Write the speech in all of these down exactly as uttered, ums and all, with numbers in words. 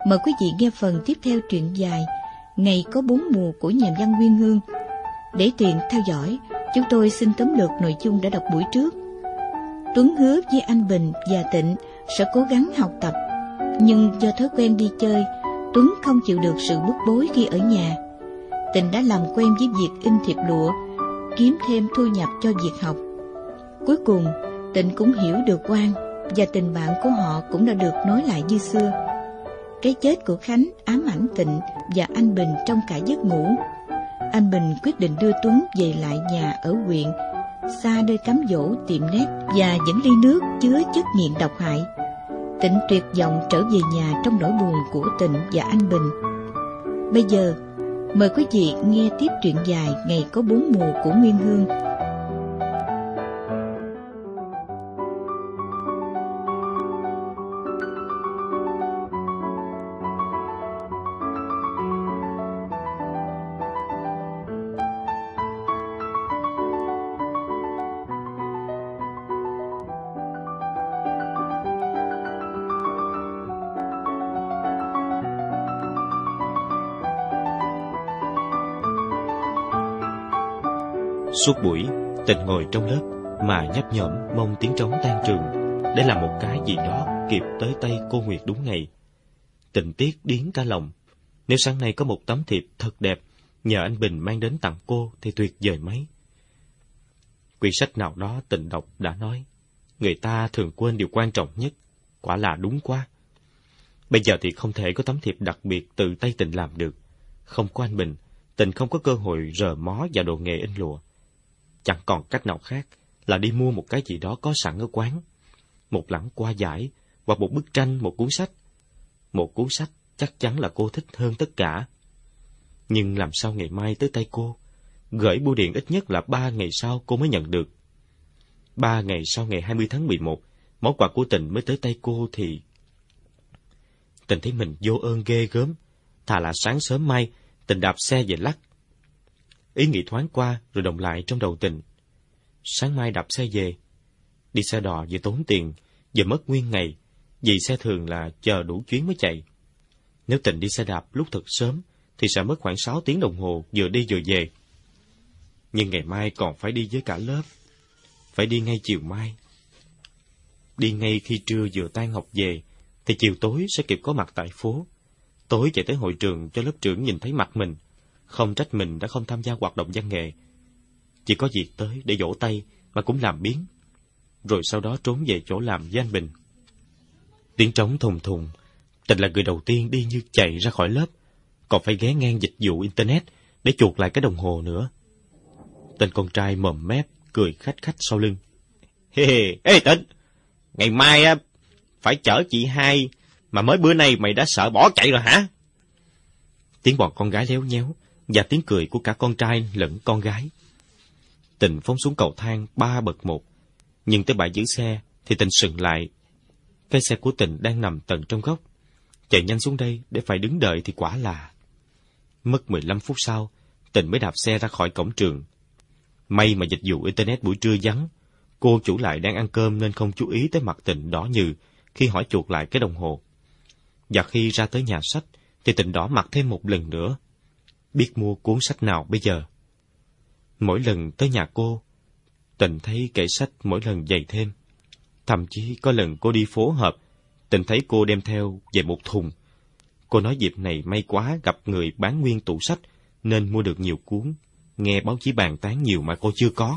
Mời quý vị nghe phần tiếp theo truyện dài Ngày có bốn mùa của nhà văn Nguyên Hương. Để tiện theo dõi, chúng tôi xin tóm lược nội dung đã đọc buổi trước. Tuấn hứa với anh Bình và Tịnh sẽ cố gắng học tập, nhưng do thói quen đi chơi, Tuấn không chịu được sự bức bối khi ở nhà. Tịnh đã làm quen với việc in thiệp lụa, kiếm thêm thu nhập cho việc học. Cuối cùng, Tịnh cũng hiểu được Quang, và tình bạn của họ cũng đã được nối lại như xưa. Cái chết của Khánh ám ảnh Tịnh và anh Bình trong cả giấc ngủ. Anh Bình quyết định đưa Tuấn về lại nhà ở huyện, xa nơi cám dỗ, tiệm nét và những ly nước chứa chất nghiện độc hại. Tịnh tuyệt vọng trở về nhà trong nỗi buồn của Tịnh và anh Bình. Bây giờ, mời quý vị nghe tiếp truyện dài Ngày có bốn mùa của Nguyên Hương. Suốt buổi, Tịnh ngồi trong lớp mà nhấp nhổm mong tiếng trống tan trường để làm một cái gì đó kịp tới tay cô Nguyệt đúng ngày. Tịnh tiếc điếng cả lòng. Nếu sáng nay có một tấm thiệp thật đẹp nhờ anh Bình mang đến tặng cô thì tuyệt vời mấy. Quyển sách nào đó Tịnh đọc đã nói, người ta thường quên điều quan trọng nhất. Quả là đúng quá. Bây giờ thì không thể có tấm thiệp đặc biệt từ tay Tịnh làm được. Không có anh Bình, Tịnh không có cơ hội rờ mó vào đồ nghề in lụa. Chẳng còn cách nào khác là đi mua một cái gì đó có sẵn ở quán. Một lẵng hoa giải, hoặc một bức tranh, một cuốn sách. Một cuốn sách chắc chắn là cô thích hơn tất cả. Nhưng làm sao ngày mai tới tay cô? Gửi bưu điện ít nhất là ba ngày sau cô mới nhận được. Ba ngày sau ngày hai mươi tháng mười một, món quà của Tịnh mới tới tay cô thì... Tịnh thấy mình vô ơn ghê gớm. Thà là sáng sớm mai, Tịnh đạp xe về Lắc. Ý nghĩ thoáng qua rồi đồng lại trong đầu Tịnh. Sáng mai đạp xe về. Đi xe đò vừa tốn tiền, vừa mất nguyên ngày, vì xe thường là chờ đủ chuyến mới chạy. Nếu Tịnh đi xe đạp lúc thật sớm, thì sẽ mất khoảng sáu tiếng đồng hồ vừa đi vừa về. Nhưng ngày mai còn phải đi với cả lớp. Phải đi ngay chiều mai. Đi ngay khi trưa vừa tan học về, thì chiều tối sẽ kịp có mặt tại phố. Tối chạy tới hội trường cho lớp trưởng nhìn thấy mặt mình. Không trách mình đã không tham gia hoạt động văn nghệ. Chỉ có việc tới để vỗ tay mà cũng làm biếng. Rồi sau đó trốn về chỗ làm với anh Bình. Tiếng trống thùng thùng. Tịnh là người đầu tiên đi như chạy ra khỏi lớp. Còn phải ghé ngang dịch vụ Internet để chuộc lại cái đồng hồ nữa. Tên con trai mồm mép cười khách khách sau lưng. Hê hê, ê Tịnh, ngày mai á phải chở chị hai, mà mới bữa nay mày đã sợ bỏ chạy rồi hả? Tiếng bọn con gái léo nhéo và tiếng cười của cả con trai lẫn con gái. Tịnh phóng xuống cầu thang ba bậc một, nhưng tới bãi giữ xe thì Tịnh sừng lại. Cái xe của Tịnh đang nằm tận trong góc. Chạy nhanh xuống đây để phải đứng đợi thì quả là... Mất mười lăm phút sau, Tịnh mới đạp xe ra khỏi cổng trường. May mà dịch vụ Internet buổi trưa vắng. Cô chủ lại đang ăn cơm nên không chú ý tới mặt Tịnh đỏ nhừ khi hỏi chuộc lại cái đồng hồ. Và khi ra tới nhà sách thì Tịnh đỏ mặt thêm một lần nữa. Biết mua cuốn sách nào bây giờ? Mỗi lần tới nhà cô, Tịnh thấy kệ sách mỗi lần dày thêm. Thậm chí có lần cô đi phố họp, Tịnh thấy cô đem theo về một thùng. Cô nói dịp này may quá gặp người bán nguyên tủ sách nên mua được nhiều cuốn, nghe báo chí bàn tán nhiều mà cô chưa có.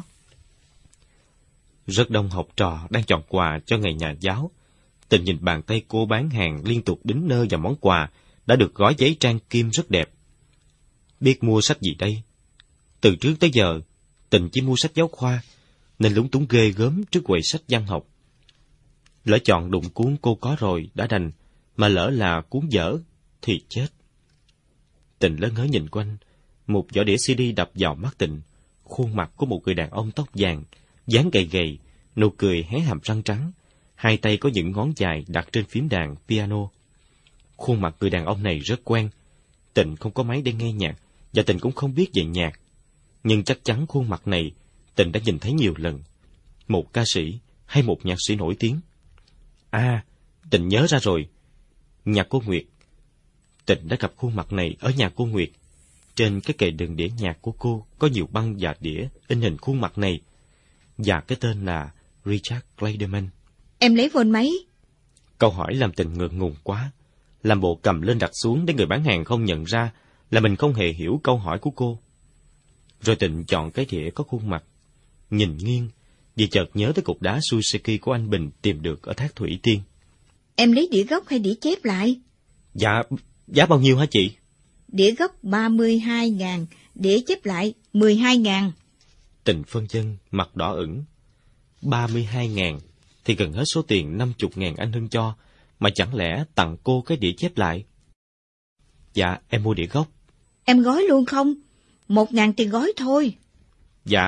Rất đông học trò đang chọn quà cho ngày nhà giáo. Tịnh nhìn bàn tay cô bán hàng liên tục đính nơ vào món quà đã được gói giấy trang kim rất đẹp. Biết mua sách gì đây? Từ trước tới giờ, Tịnh chỉ mua sách giáo khoa, nên lúng túng ghê gớm trước quầy sách văn học. Lỡ chọn đụng cuốn cô có rồi đã đành, mà lỡ là cuốn dở thì chết. Tịnh lớn ngớ nhìn quanh, một vỏ đĩa xê đê đập vào mắt Tịnh, khuôn mặt của một người đàn ông tóc vàng, dáng gầy gầy, nụ cười hé hàm răng trắng, hai tay có những ngón dài đặt trên phím đàn piano. Khuôn mặt người đàn ông này rất quen. Tịnh không có máy để nghe nhạc, và Tịnh cũng không biết về nhạc. Nhưng chắc chắn khuôn mặt này Tịnh đã nhìn thấy nhiều lần. Một ca sĩ hay một nhạc sĩ nổi tiếng. À, Tịnh nhớ ra rồi. Nhạc cô Nguyệt. Tịnh đã gặp khuôn mặt này ở nhà cô Nguyệt. Trên cái kệ đựng đĩa nhạc của cô có nhiều băng và đĩa in hình khuôn mặt này, và cái tên là Richard Clayderman. Em lấy phone máy. Câu hỏi làm Tịnh ngượng ngùng quá, làm bộ cầm lên đặt xuống để người bán hàng không nhận ra là mình không hề hiểu câu hỏi của cô. Rồi Tịnh chọn cái đĩa có khuôn mặt, nhìn nghiêng, vì chợt nhớ tới cục đá Suzuki của anh Bình tìm được ở thác Thủy Tiên. Em lấy đĩa gốc hay đĩa chép lại? Dạ, giá bao nhiêu hả chị? Đĩa gốc ba mươi hai ngàn, đĩa chép lại mười hai ngàn. Tịnh phân vân, mặt đỏ ửng. ba mươi hai ngàn thì gần hết số tiền năm mươi ngàn anh Hưng cho, mà chẳng lẽ tặng cô cái đĩa chép lại? Dạ, em mua đĩa gốc. Em gói luôn không? Một ngàn tiền gói thôi. Dạ.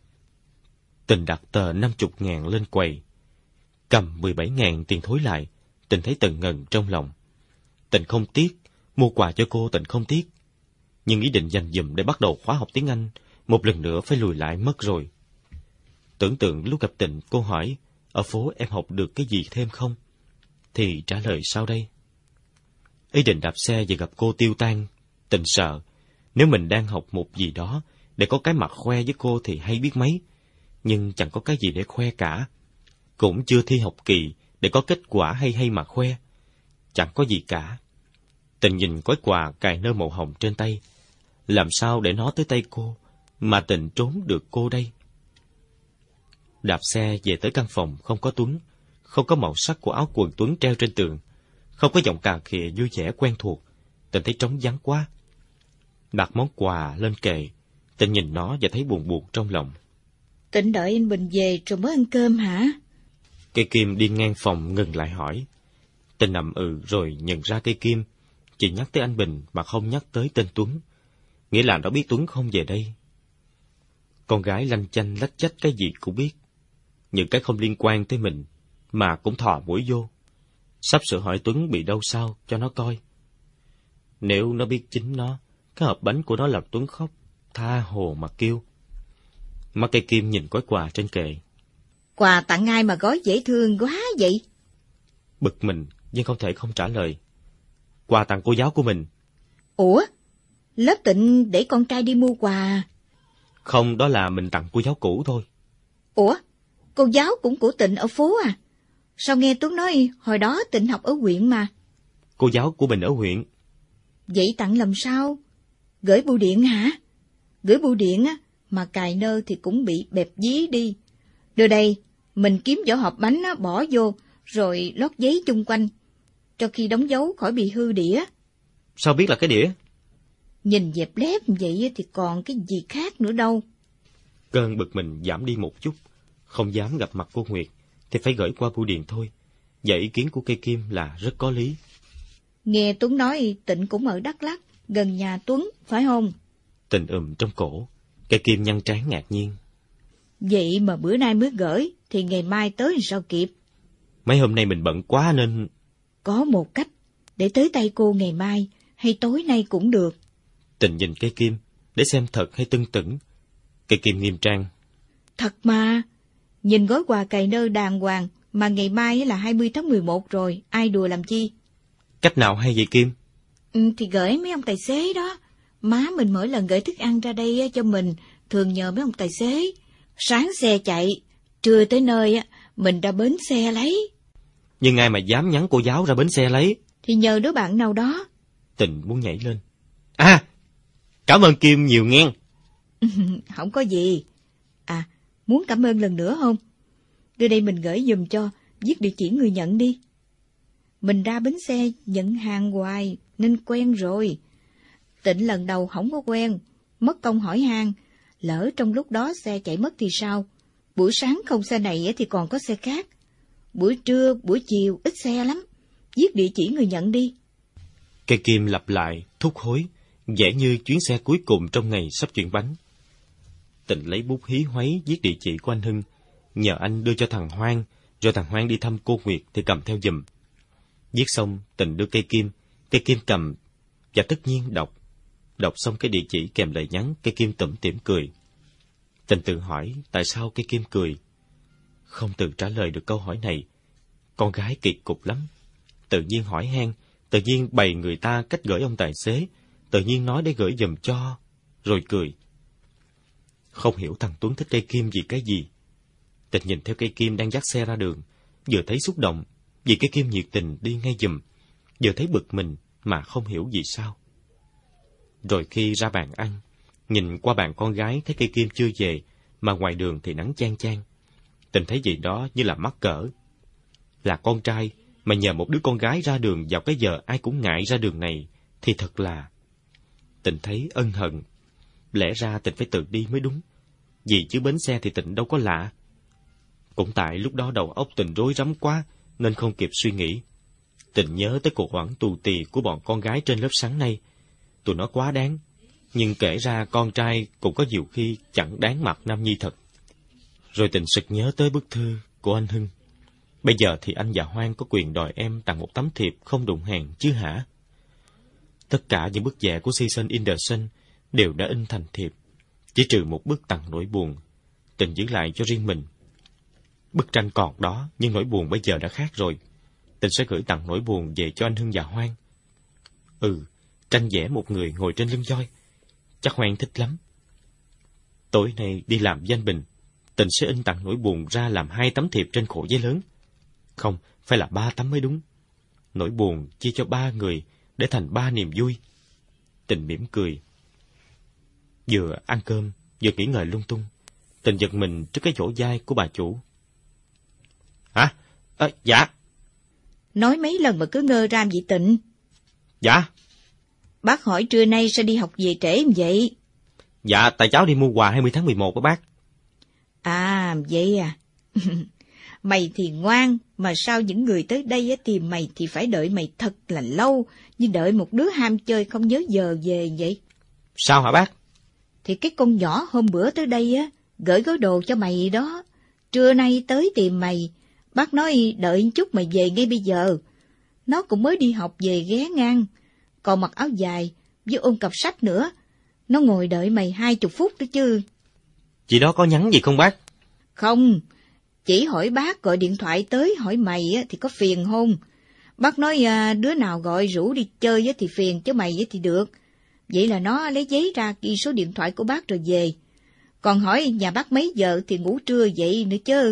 Tịnh đặt tờ năm mươi ngàn lên quầy. Cầm mười bảy ngàn tiền thối lại, Tịnh thấy tần ngần trong lòng. Tịnh không tiếc, mua quà cho cô Tịnh không tiếc. Nhưng ý định dành dụm để bắt đầu khóa học tiếng Anh, một lần nữa phải lùi lại mất rồi. Tưởng tượng lúc gặp Tịnh, cô hỏi, ở phố em học được cái gì thêm không? Thì trả lời sau đây. Ý định đạp xe và gặp cô tiêu tan. Tịnh sợ, nếu mình đang học một gì đó, để có cái mặt khoe với cô thì hay biết mấy. Nhưng chẳng có cái gì để khoe cả. Cũng chưa thi học kỳ, để có kết quả hay hay mà khoe. Chẳng có gì cả. Tịnh nhìn gói quà cài nơ màu hồng trên tay. Làm sao để nó tới tay cô, mà Tịnh trốn được cô đây? Đạp xe về tới căn phòng không có Tuấn, không có màu sắc của áo quần Tuấn treo trên tường, không có giọng cà khịa vui vẻ quen thuộc. Tịnh thấy trống vắng quá. Đặt món quà lên kệ, Tịnh nhìn nó và thấy buồn buồn trong lòng. Tịnh đợi anh Bình về rồi mới ăn cơm hả? Cây Kim đi ngang phòng ngừng lại hỏi. Tịnh nằm ừ rồi nhận ra cây Kim chỉ nhắc tới anh Bình mà không nhắc tới tên Tuấn, nghĩa là nó biết Tuấn không về đây. Con gái lanh chanh lách chách cái gì cũng biết, những cái không liên quan tới mình mà cũng thò mũi vô. Sắp sửa hỏi Tuấn bị đâu sao cho nó coi. Nếu nó biết chính nó, cái hộp bánh của nó làm Tuấn khóc, tha hồ mà kêu. Mắt cây Kim nhìn gói quà trên kệ. Quà tặng ai mà gói dễ thương quá vậy? Bực mình nhưng không thể không trả lời. Quà tặng cô giáo của mình. Ủa? Lớp Tịnh để con trai đi mua quà. Không, đó là mình tặng cô giáo cũ thôi. Ủa? Cô giáo cũng của Tịnh ở phố à? Sao nghe Tuấn nói hồi đó Tịnh học ở huyện mà. Cô giáo của mình ở huyện. Vậy tặng làm sao? Gửi bưu điện hả? Gửi bưu điện á, mà cài nơ thì cũng bị bẹp dí đi. Đưa đây, mình kiếm vỏ hộp bánh á, bỏ vô, rồi lót giấy chung quanh, cho khi đóng dấu khỏi bị hư đĩa. Sao biết là cái đĩa? Nhìn dẹp lép vậy thì còn cái gì khác nữa đâu. Cơn bực mình giảm đi một chút, không dám gặp mặt cô Nguyệt, thì phải gửi qua bưu điện thôi. Và ý kiến của cây Kim là rất có lý. Nghe Tuấn nói Tịnh cũng ở Đắk Lắk, gần nhà Tuấn, phải không? Tịnh ừm trong cổ, cây Kim nhăn trán ngạc nhiên. Vậy mà bữa nay mới gửi, thì ngày mai tới thì sao kịp? Mấy hôm nay mình bận quá nên... Có một cách, để tới tay cô ngày mai, hay tối nay cũng được. Tịnh nhìn cây Kim, để xem thật hay tưng tửng. Cây Kim nghiêm trang. Thật mà, nhìn gói quà cài nơ đàng hoàng, mà ngày mai là hai mươi tháng mười một rồi, ai đùa làm chi? Cách nào hay vậy Kim? Ừ, thì gửi mấy ông tài xế đó. Má mình mỗi lần gửi thức ăn ra đây cho mình, thường nhờ mấy ông tài xế. Sáng xe chạy, trưa tới nơi mình ra bến xe lấy. Nhưng ai mà dám nhắn cô giáo ra bến xe lấy? Thì nhờ đứa bạn nào đó. Tịnh muốn nhảy lên. À, cảm ơn Kim nhiều nghe. Không có gì. À, muốn cảm ơn lần nữa không? Đưa đây mình gửi giùm cho, viết địa chỉ người nhận đi. Mình ra bến xe nhận hàng hoài nên quen rồi. Tịnh lần đầu không có quen, mất công hỏi han, lỡ trong lúc đó xe chạy mất thì sao? Buổi sáng không xe này thì còn có xe khác. Buổi trưa, buổi chiều ít xe lắm. Viết địa chỉ người nhận đi. Cây Kim lặp lại, thúc hối, vẻ như chuyến xe cuối cùng trong ngày sắp chuyển bánh. Tịnh lấy bút hí hoáy viết địa chỉ của anh Hưng, nhờ anh đưa cho thằng Hoang, rồi thằng Hoang đi thăm cô Nguyệt thì cầm theo giùm. Viết xong, Tịnh đưa cây Kim, cây Kim cầm, và tất nhiên đọc. Đọc xong cái địa chỉ kèm lời nhắn, cây Kim tủm tỉm cười. Tịnh tự hỏi tại sao cây Kim cười. Không tự trả lời được câu hỏi này. Con gái kỳ cục lắm. Tự nhiên hỏi han, Tự nhiên bày người ta cách gửi ông tài xế, tự nhiên nói để gửi giùm cho, rồi cười. Không hiểu thằng Tuấn thích cây kim vì cái gì. Tịnh nhìn theo cây kim đang dắt xe ra đường, vừa thấy xúc động vì cây kim nhiệt tình đi ngay giùm, vừa thấy bực mình mà không hiểu vì sao. Rồi khi ra bàn ăn, nhìn qua bàn con gái thấy cây kim chưa về, mà ngoài đường thì nắng chang chang. Tịnh thấy gì đó như là mắc cỡ. Là con trai mà nhờ một đứa con gái ra đường vào cái giờ ai cũng ngại ra đường này, thì thật là... Tịnh thấy ân hận. Lẽ ra Tịnh phải tự đi mới đúng, vì chứ bến xe thì Tịnh đâu có lạ. Cũng tại lúc đó đầu óc Tịnh rối rắm quá, nên không kịp suy nghĩ. Tịnh nhớ tới cuộc hoảng tù tì của bọn con gái trên lớp sáng nay. Tụi nó quá đáng, nhưng kể ra con trai cũng có nhiều khi chẳng đáng mặt Nam Nhi thật. Rồi Tịnh sực nhớ tới bức thư của anh Hưng. Bây giờ thì anh và Hoan có quyền đòi em tặng một tấm thiệp không đụng hàng chứ hả? Tất cả những bức vẽ của Season in the Sun đều đã in thành thiệp, chỉ trừ một bức tặng nỗi buồn. Tịnh giữ lại cho riêng mình. Bức tranh còn đó, nhưng nỗi buồn bây giờ đã khác rồi. Tịnh sẽ gửi tặng nỗi buồn về cho anh Hưng và Hoan. Ừ, tranh vẽ một người ngồi trên lưng voi. Chắc Hoan thích lắm. Tối nay đi làm với anh Bình, Tịnh sẽ in tặng nỗi buồn ra làm hai tấm thiệp trên khổ giấy lớn. Không, phải là ba tấm mới đúng. Nỗi buồn chia cho ba người để thành ba niềm vui. Tịnh mỉm cười. Vừa ăn cơm, vừa nghĩ ngợi lung tung, Tịnh giật mình trước cái vỗ vai của bà chủ. Hả? À, dạ. Nói mấy lần mà cứ ngơ ra vậy Tịnh? Dạ. Bác hỏi trưa nay sao đi học về trễ vậy? Dạ, tại cháu đi mua quà hai mươi tháng mười một đó bác. À, vậy à. Mày thì ngoan, mà sao những người tới đây tìm mày thì phải đợi mày thật là lâu, như đợi một đứa ham chơi không nhớ giờ về vậy? Sao hả bác? Thì cái con nhỏ hôm bữa tới đây á, gửi gói đồ cho mày đó. Trưa nay tới tìm mày, bác nói đợi chút mày về ngay bây giờ. Nó cũng mới đi học về ghé ngang, còn mặc áo dài, với ôm cặp sách nữa. Nó ngồi đợi mày hai chục phút đó chứ. Chị đó có nhắn gì không bác? Không, chỉ hỏi bác gọi điện thoại tới hỏi mày á, thì có phiền không? Bác nói à, đứa nào gọi rủ đi chơi á, thì phiền, chứ mày á, thì được. Vậy là nó lấy giấy ra ghi số điện thoại của bác rồi về. Còn hỏi nhà bác mấy giờ thì ngủ trưa vậy nữa chứ.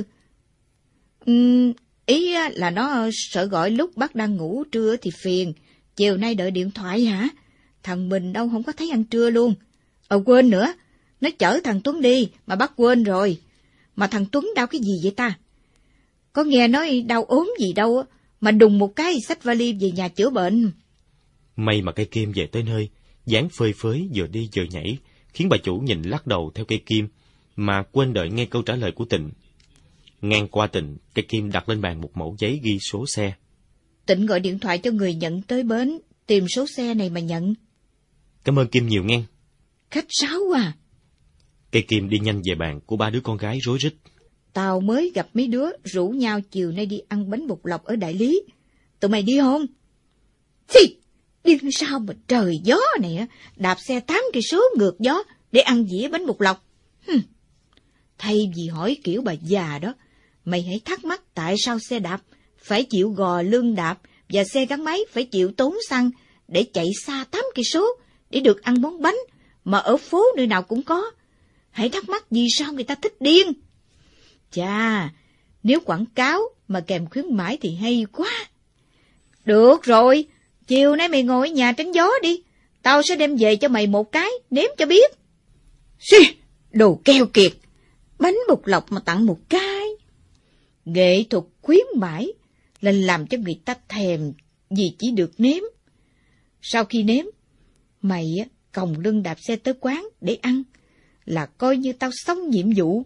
Uhm, ý là nó sợ gọi lúc bác đang ngủ trưa thì phiền. Chiều nay đợi điện thoại hả? Thằng mình đâu không có thấy ăn trưa luôn. Ờ quên nữa, nó chở thằng Tuấn đi mà bác quên rồi. Mà thằng Tuấn đau cái gì vậy ta? Có nghe nói đau ốm gì đâu mà đùng một cái xách vali về nhà chữa bệnh. May mà cây kim về tới nơi, dáng phơi phới vừa đi vừa nhảy, khiến bà chủ nhìn lắc đầu theo cây kim, mà quên đợi nghe câu trả lời của Tịnh. Ngang qua Tịnh, cây kim đặt lên bàn một mẩu giấy ghi số xe. Tịnh gọi điện thoại cho người nhận tới bến, tìm số xe này mà nhận. Cảm ơn Kim nhiều nghe. Khách sáo à. Cây kim đi nhanh về bàn của ba đứa con gái rối rít. Tao mới gặp mấy đứa rủ nhau chiều nay đi ăn bánh bột lọc ở Đại Lý. Tụi mày đi không? Thì đi sao mà trời gió này đạp xe tám cây số ngược gió để ăn dĩa bánh bột lọc. Hừm. Thay vì hỏi kiểu bà già đó, mày hãy thắc mắc tại sao xe đạp phải chịu gò lưng đạp và xe gắn máy phải chịu tốn xăng để chạy xa tám cây số để được ăn món bánh mà ở phố nơi nào cũng có. Hãy thắc mắc vì sao người ta thích điên. Chà, nếu quảng cáo mà kèm khuyến mãi thì hay quá. Được rồi, chiều nay mày ngồi ở nhà tránh gió đi. Tao sẽ đem về cho mày một cái, nếm cho biết. Xì, đồ keo kiệt. Bánh bột lọc mà tặng một cái. Nghệ thuật khuyến mãi là làm cho người ta thèm vì chỉ được nếm. Sau khi nếm, mày còng lưng đạp xe tới quán để ăn là coi như tao xong nhiệm vụ.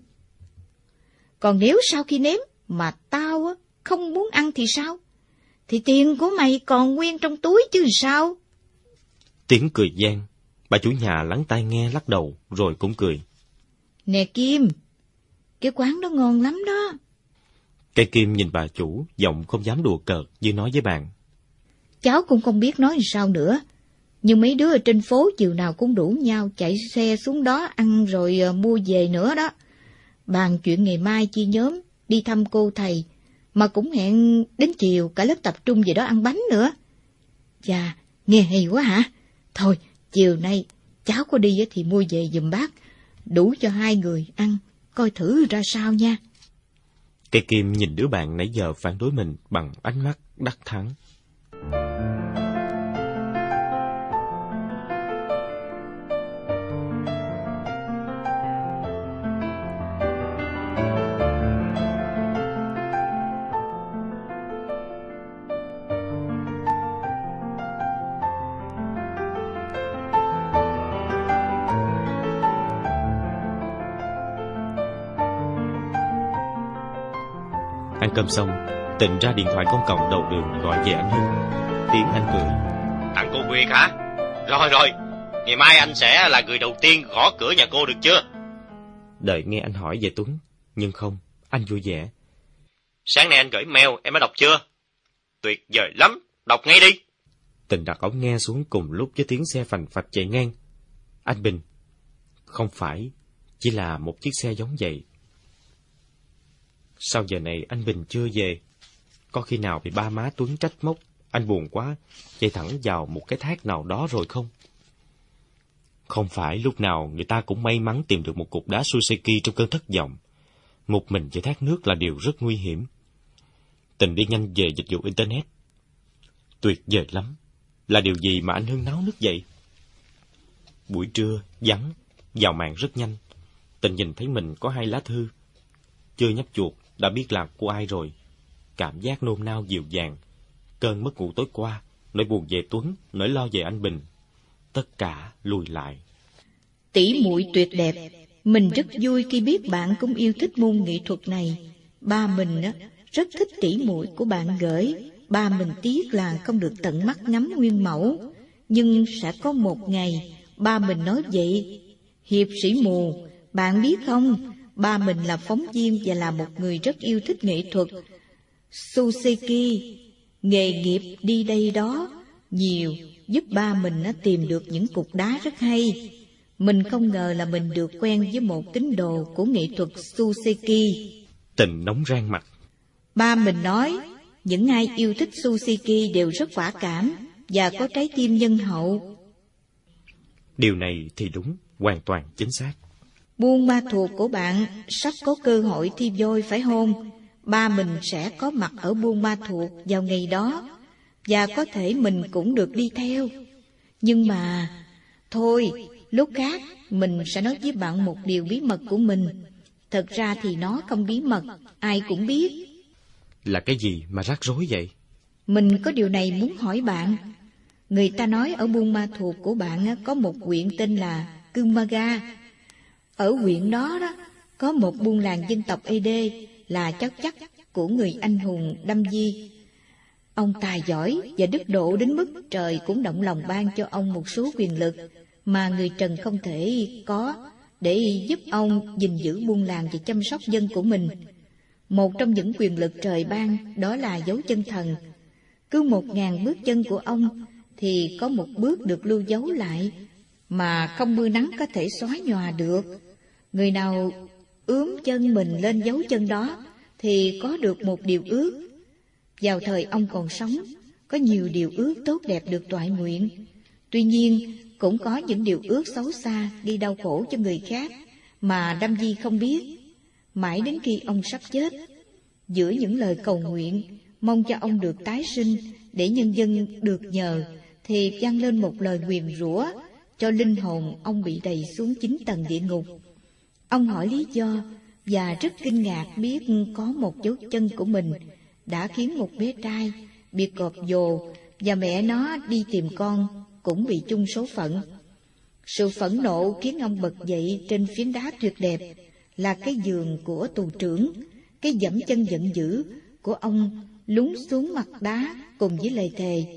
Còn nếu sau khi nếm mà tao không muốn ăn thì sao? Thì tiền của mày còn nguyên trong túi chứ sao? Tiếng cười vang, bà chủ nhà lắng tai nghe lắc đầu rồi cũng cười. Nè Kim, cái quán đó ngon lắm đó. Cây Kim nhìn bà chủ, giọng không dám đùa cợt như nói với bạn. Cháu cũng không biết nói sao nữa. Nhưng mấy đứa ở trên phố chiều nào cũng đủ nhau chạy xe xuống đó ăn rồi uh, mua về nữa đó. Bàn chuyện ngày mai chia nhóm đi thăm cô thầy, mà cũng hẹn đến chiều cả lớp tập trung về đó ăn bánh nữa. Chà, nghe hay quá hả? Thôi, chiều nay cháu có đi thì mua về giùm bác, đủ cho hai người ăn, coi thử ra sao nha. Cây Kim nhìn đứa bạn nãy giờ phản đối mình bằng ánh mắt đắc thắng. Ăn cơm xong, Tịnh ra điện thoại công cộng đầu đường gọi về anh Hưng. Tiếng anh cười. Thằng cô Nguyệt hả? Rồi rồi, ngày mai anh sẽ là người đầu tiên gõ cửa nhà cô được chưa? Đợi nghe anh hỏi về Tuấn, nhưng không, anh vui vẻ. Sáng nay anh gửi mail, em đã đọc chưa? Tuyệt vời lắm, đọc ngay đi. Tịnh đặt ống nghe xuống cùng lúc với tiếng xe phành phạch chạy ngang. Anh Bình. Không phải, chỉ là một chiếc xe giống vậy. Sao giờ này anh Bình chưa về? Có khi nào bị ba má Tuấn trách móc, anh buồn quá, chạy thẳng vào một cái thác nào đó rồi không? Không phải lúc nào người ta cũng may mắn tìm được một cục đá Suseki trong cơn thất vọng. Một mình dưới thác nước là điều rất nguy hiểm. Tịnh đi nhanh về dịch vụ Internet. Tuyệt vời lắm. Là điều gì mà anh Hưng náo nức vậy? Buổi trưa, vắng, vào mạng rất nhanh. Tịnh nhìn thấy mình có hai lá thư. Chưa nhấp chuột, đã biết là của ai rồi. Cảm giác nôn nao dịu dàng. Cơn mất ngủ tối qua, nỗi buồn về Tuấn, nỗi lo về anh Bình. Tất cả lùi lại. Tỷ muội tuyệt đẹp. Mình rất vui khi biết bạn cũng yêu thích môn nghệ thuật này. Ba mình á rất thích tỷ muội của bạn gửi. Ba mình tiếc là không được tận mắt ngắm nguyên mẫu. Nhưng sẽ có một ngày, ba mình nói vậy. Hiệp sĩ mù, bạn biết không, ba mình là phóng viên và là một người rất yêu thích nghệ thuật. Suseki, nghề nghiệp đi đây đó, nhiều, giúp ba mình á tìm được những cục đá rất hay. Mình không ngờ là mình được quen với một tín đồ của nghệ thuật Suseki. Tịnh nóng rang mặt. Ba mình nói, những ai yêu thích Suseki đều rất quả cảm và có trái tim nhân hậu. Điều này thì đúng, hoàn toàn chính xác. Buôn Ma Thuột của bạn sắp có cơ hội thi voi phải không? Ba mình sẽ có mặt ở Buôn Ma Thuột vào ngày đó, và có thể mình cũng được đi theo. Nhưng mà, thôi, lúc khác mình sẽ nói với bạn một điều bí mật của mình. Thật ra thì nó không bí mật, ai cũng biết. Là cái gì mà rắc rối vậy? Mình có điều này muốn hỏi bạn. Người ta nói ở Buôn Ma Thuột của bạn có một huyện tên là Kumaga. Ở huyện đó đó có một buôn làng dân tộc Ede là cháu chắc của người anh hùng Đâm Di. Ông tài giỏi và đức độ đến mức trời cũng động lòng ban cho ông một số quyền lực mà người trần không thể có, để giúp ông gìn giữ buôn làng và chăm sóc dân của mình. Một trong những quyền lực trời ban đó là dấu chân thần. Cứ một ngàn bước chân của ông thì có một bước được lưu dấu lại mà không mưa nắng có thể xóa nhòa được. Người nào ướm chân mình lên dấu chân đó thì có được một điều ước. Vào thời ông còn sống, có nhiều điều ước tốt đẹp được toại nguyện. Tuy nhiên, cũng có những điều ước xấu xa gây đau khổ cho người khác mà Đâm Di không biết. Mãi đến khi ông sắp chết, giữa những lời cầu nguyện mong cho ông được tái sinh để nhân dân được nhờ, thì vang lên một lời nguyền rủa cho linh hồn ông bị đày xuống chín tầng địa ngục. Ông hỏi lý do và rất kinh ngạc biết có một dấu chân của mình đã khiến một bé trai biệt cọp dồ và mẹ nó đi tìm con cũng bị chung số phận. Sự phẫn nộ khiến ông bật dậy trên phiến đá tuyệt đẹp là cái giường của tù trưởng. Cái dẫm chân giận dữ của ông lún xuống mặt đá cùng với lời thề: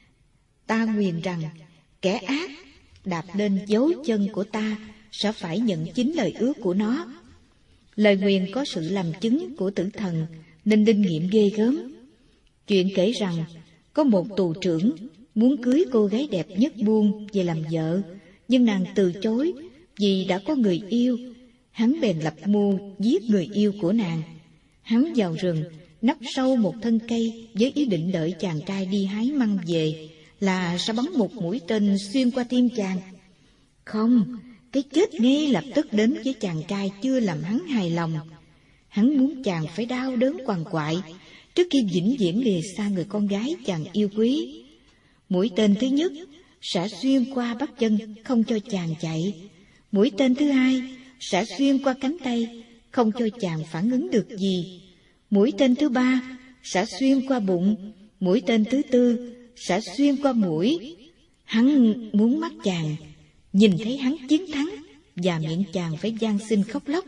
ta nguyền rằng kẻ ác đạp lên dấu chân của ta sẽ phải nhận chính lời ước của nó. Lời nguyền có sự làm chứng của tử thần nên linh nghiệm ghê gớm. Chuyện kể rằng có một tù trưởng muốn cưới cô gái đẹp nhất buôn về làm vợ, nhưng nàng từ chối vì đã có người yêu. Hắn bèn lập mưu giết người yêu của nàng. Hắn vào rừng nấp sâu một thân cây với ý định đợi chàng trai đi hái măng về là sẽ bắn một mũi tên xuyên qua tim chàng. Không, cái chết ngay lập tức đến với chàng trai chưa làm hắn hài lòng. Hắn muốn chàng phải đau đớn quằn quại trước khi vĩnh viễn lìa xa người con gái chàng yêu quý. Mũi tên thứ nhất sẽ xuyên qua bắp chân, không cho chàng chạy. Mũi tên thứ hai sẽ xuyên qua cánh tay, không cho chàng phản ứng được gì. Mũi tên thứ ba sẽ xuyên qua bụng. Mũi tên thứ tư sẽ xuyên qua mũi. Hắn muốn mắt chàng nhìn thấy hắn chiến thắng, và miệng chàng phải van xin khóc lóc.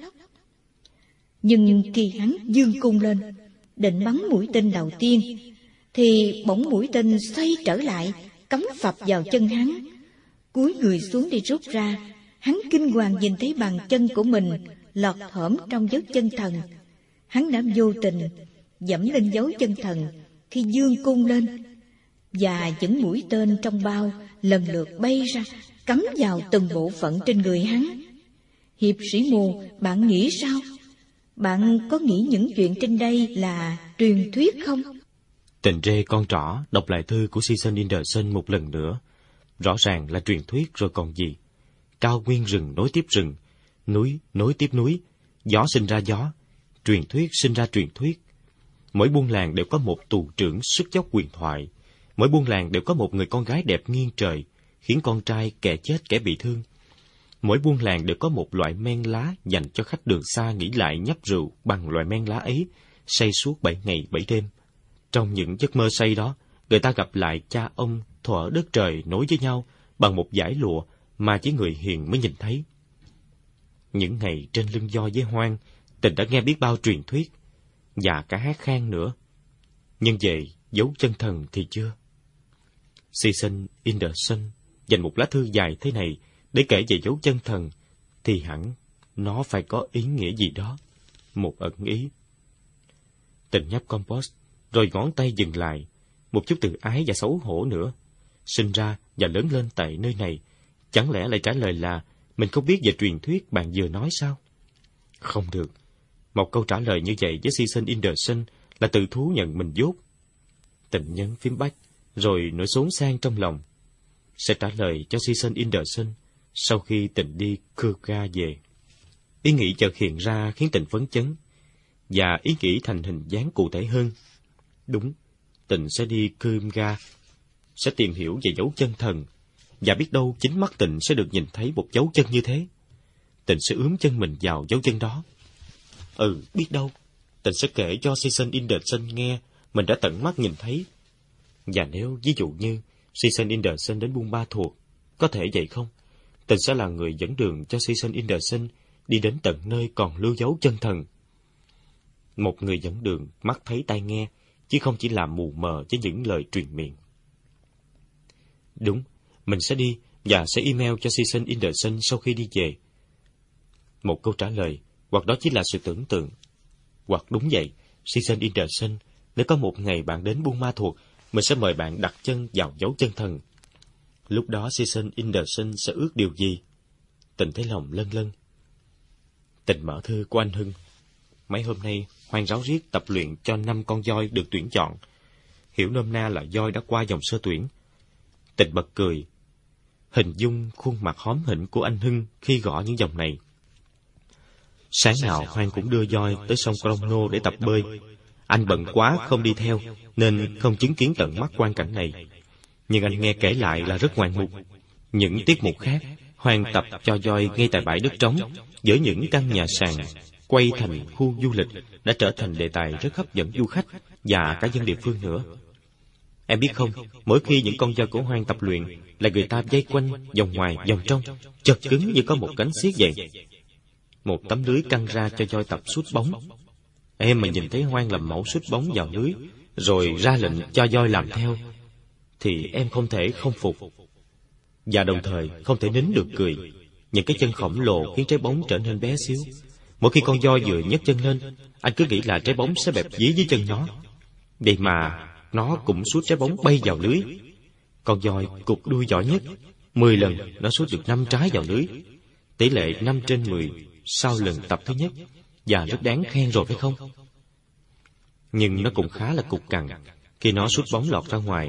Nhưng khi hắn giương cung lên định bắn mũi tên đầu tiên, thì bỗng mũi tên xoay trở lại, cắm phập vào chân hắn. Cúi người xuống để rút ra, hắn kinh hoàng nhìn thấy bàn chân của mình lọt thỏm trong dấu chân thần. Hắn đã vô tình dẫm lên dấu chân thần khi giương cung lên, và những mũi tên trong bao lần lượt bay ra, cắm vào từng bộ phận trên người hắn. Hiệp sĩ mù, bạn nghĩ sao? Bạn có nghĩ những chuyện trên đây là truyền thuyết không? Tình Rê con trỏ đọc lại thư của Season Anderson một lần nữa. Rõ ràng là truyền thuyết rồi còn gì. Cao nguyên rừng nối tiếp rừng, núi nối tiếp núi, gió sinh ra gió, truyền thuyết sinh ra truyền thuyết. Mỗi buôn làng đều có một tù trưởng sức dốc huyền thoại. Mỗi buôn làng đều có một người con gái đẹp nghiêng trời, khiến con trai kẻ chết kẻ bị thương. Mỗi buôn làng đều có một loại men lá dành cho khách đường xa nghỉ lại nhấp rượu bằng loại men lá ấy, say suốt bảy ngày bảy đêm. Trong những giấc mơ say đó, người ta gặp lại cha ông thuở đất trời nối với nhau bằng một dải lụa mà chỉ người hiền mới nhìn thấy. Những ngày trên lưng voi với Hoang, Tình đã nghe biết bao truyền thuyết, và cả hát khan nữa. Nhưng về dấu chân thần thì chưa. Season Anderson dành một lá thư dài thế này để kể về dấu chân thần, thì hẳn nó phải có ý nghĩa gì đó, một ẩn ý. Tình nhấp compost, rồi ngón tay dừng lại, một chút tự ái và xấu hổ nữa. Sinh ra và lớn lên tại nơi này, chẳng lẽ lại trả lời là mình không biết về truyền thuyết bạn vừa nói sao? Không được. Một câu trả lời như vậy với Season Anderson là tự thú nhận mình dốt. Tình nhấn phím back, rồi nổi xốn sang trong lòng. Sẽ trả lời cho Season Anderson sau khi Tình đi Kurga về. Ý nghĩ chợt hiện ra khiến Tình phấn chấn, và ý nghĩ thành hình dáng cụ thể hơn. Đúng, Tình sẽ đi Kurga, sẽ tìm hiểu về dấu chân thần, và biết đâu chính mắt Tình sẽ được nhìn thấy một dấu chân như thế. Tình sẽ ướm chân mình vào dấu chân đó. Ừ, biết đâu, Tình sẽ kể cho Season Anderson nghe mình đã tận mắt nhìn thấy. Và nếu ví dụ như Season Anderson đến Buôn Ma Thuột, có thể vậy không? Tình sẽ là người dẫn đường cho Season Anderson đi đến tận nơi còn lưu dấu chân thần. Một người dẫn đường mắt thấy tai nghe, chứ không chỉ là mù mờ với những lời truyền miệng. Đúng, mình sẽ đi và sẽ email cho Season Anderson sau khi đi về. Một câu trả lời, hoặc đó chỉ là sự tưởng tượng. Hoặc đúng vậy, Season Anderson, nếu có một ngày bạn đến Buôn Ma Thuột, mình sẽ mời bạn đặt chân vào dấu chân thần. Lúc đó Season Anderson sẽ ước điều gì? Tình thấy lòng lân lân. Tình mở thư của anh Hưng. Mấy hôm nay, Hoang ráo riết tập luyện cho năm con voi được tuyển chọn. Hiểu nôm na là voi đã qua vòng sơ tuyển. Tình bật cười, hình dung khuôn mặt hóm hỉnh của anh Hưng khi gõ những dòng này. Sáng nào Hoang cũng đưa voi tới sông Crono để tập bơi. Anh bận quá không đi theo, nên không chứng kiến tận mắt quang cảnh này. Nhưng anh nghe kể lại là rất ngoạn mục. Những tiết mục khác, Hoang tập cho voi ngay tại bãi đất trống, giữa những căn nhà sàn, quay thành khu du lịch, đã trở thành đề tài rất hấp dẫn du khách và cả dân địa phương nữa. Em biết không, mỗi khi những con voi của Hoang tập luyện, là người ta vây quanh, vòng ngoài, vòng trong, chật cứng như có một cánh xiết vậy. Một tấm lưới căng ra cho voi tập sút bóng. Em mà nhìn thấy Hoang làm mẫu sút bóng vào lưới, rồi ra lệnh cho voi làm theo, thì em không thể không phục, và đồng thời không thể nín được cười. Những cái chân khổng lồ khiến trái bóng trở nên bé xíu. Mỗi khi con voi vừa nhấc chân lên, anh cứ nghĩ là trái bóng sẽ bẹp dí dưới chân nó. Vậy mà nó cũng sút trái bóng bay vào lưới. Con voi cụp đuôi giỏi nhất, mười lần nó sút được năm trái vào lưới, tỷ lệ năm trên mười sau lần tập thứ nhất, và rất đáng khen rồi phải không? Nhưng nó cũng khá là cục cằn. Khi nó sút bóng lọt ra ngoài,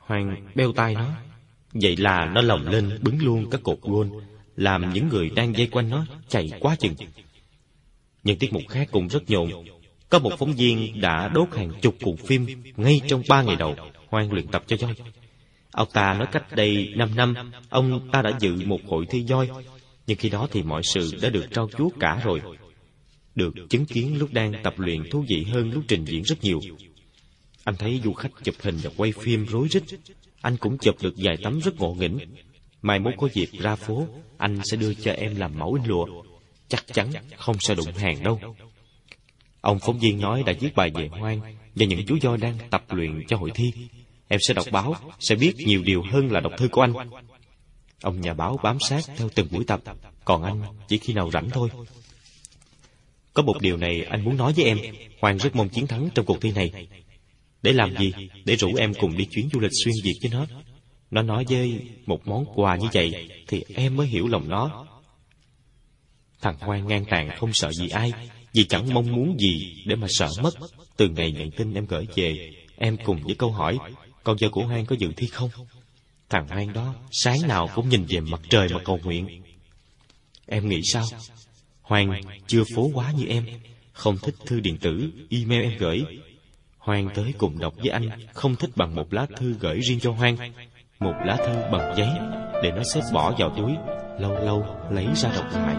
Hoang beo tai nó. Vậy là nó lồng lên bứng luôn các cột gôn, làm những người đang dây quanh nó chạy quá chừng. Những tiết mục khác cũng rất nhộn. Có một phóng viên đã đốt hàng chục cuộn phim ngay trong ba ngày đầu Hoang luyện tập cho voi. Ông ta nói cách đây năm năm, ông ta đã dự một hội thi voi, nhưng khi đó thì mọi sự đã được trau chuốt cả rồi. Được chứng kiến lúc đang tập luyện thú vị hơn lúc trình diễn rất nhiều. Anh thấy du khách chụp hình và quay phim rối rít, anh cũng chụp được vài tấm rất ngộ nghĩnh. Mai mốt có dịp ra phố, anh sẽ đưa cho em làm mẫu in lụa. Chắc chắn không sẽ đụng hàng đâu. Ông phóng viên nói đã viết bài về Hoang và những chú voi đang tập luyện cho hội thi. Em sẽ đọc báo, sẽ biết nhiều điều hơn là đọc thư của anh. Ông nhà báo bám sát theo từng buổi tập, còn anh chỉ khi nào rảnh thôi. Có một điều này anh muốn nói với em. Hoang rất mong chiến thắng trong cuộc thi này. Để làm gì? Để rủ em cùng đi chuyến du lịch xuyên Việt với nó. Nó nói với một món quà như vậy thì em mới hiểu lòng nó. Thằng Hoang ngang tàn không sợ gì ai, vì chẳng mong muốn gì để mà sợ mất. Từ ngày nhận tin em gửi về, em cùng với câu hỏi con vợ của Hoang có dự thi không. Thằng Hoang đó sáng nào cũng nhìn về mặt trời mà cầu nguyện. Em nghĩ sao? Hoang chưa phố quá như em, không thích thư điện tử, email em gửi. Hoang tới cùng đọc với anh, không thích bằng một lá thư gửi riêng cho Hoang. Một lá thư bằng giấy, để nó xếp bỏ vào túi, lâu lâu lấy ra đọc lại.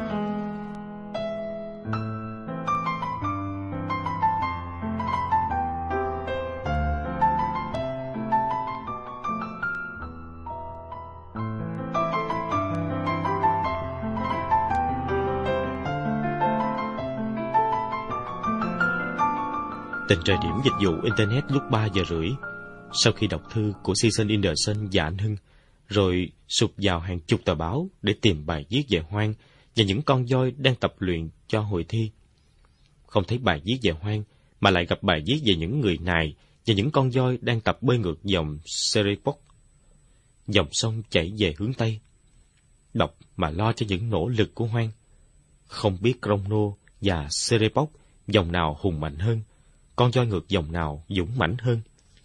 Tình trời điểm dịch vụ Internet lúc ba giờ rưỡi. Sau khi đọc thư của Season Anderson và anh Hưng, rồi sụp vào hàng chục tờ báo để tìm bài viết về Hoang và những con voi đang tập luyện cho hội thi. Không thấy bài viết về Hoang, mà lại gặp bài viết về những người nài và những con voi đang tập bơi ngược dòng Serepok, dòng sông chảy về hướng Tây. Đọc mà lo cho những nỗ lực của Hoang. Không biết Crono và Serepok dòng nào hùng mạnh hơn, con voi ngược dòng nào dũng mãnh hơn.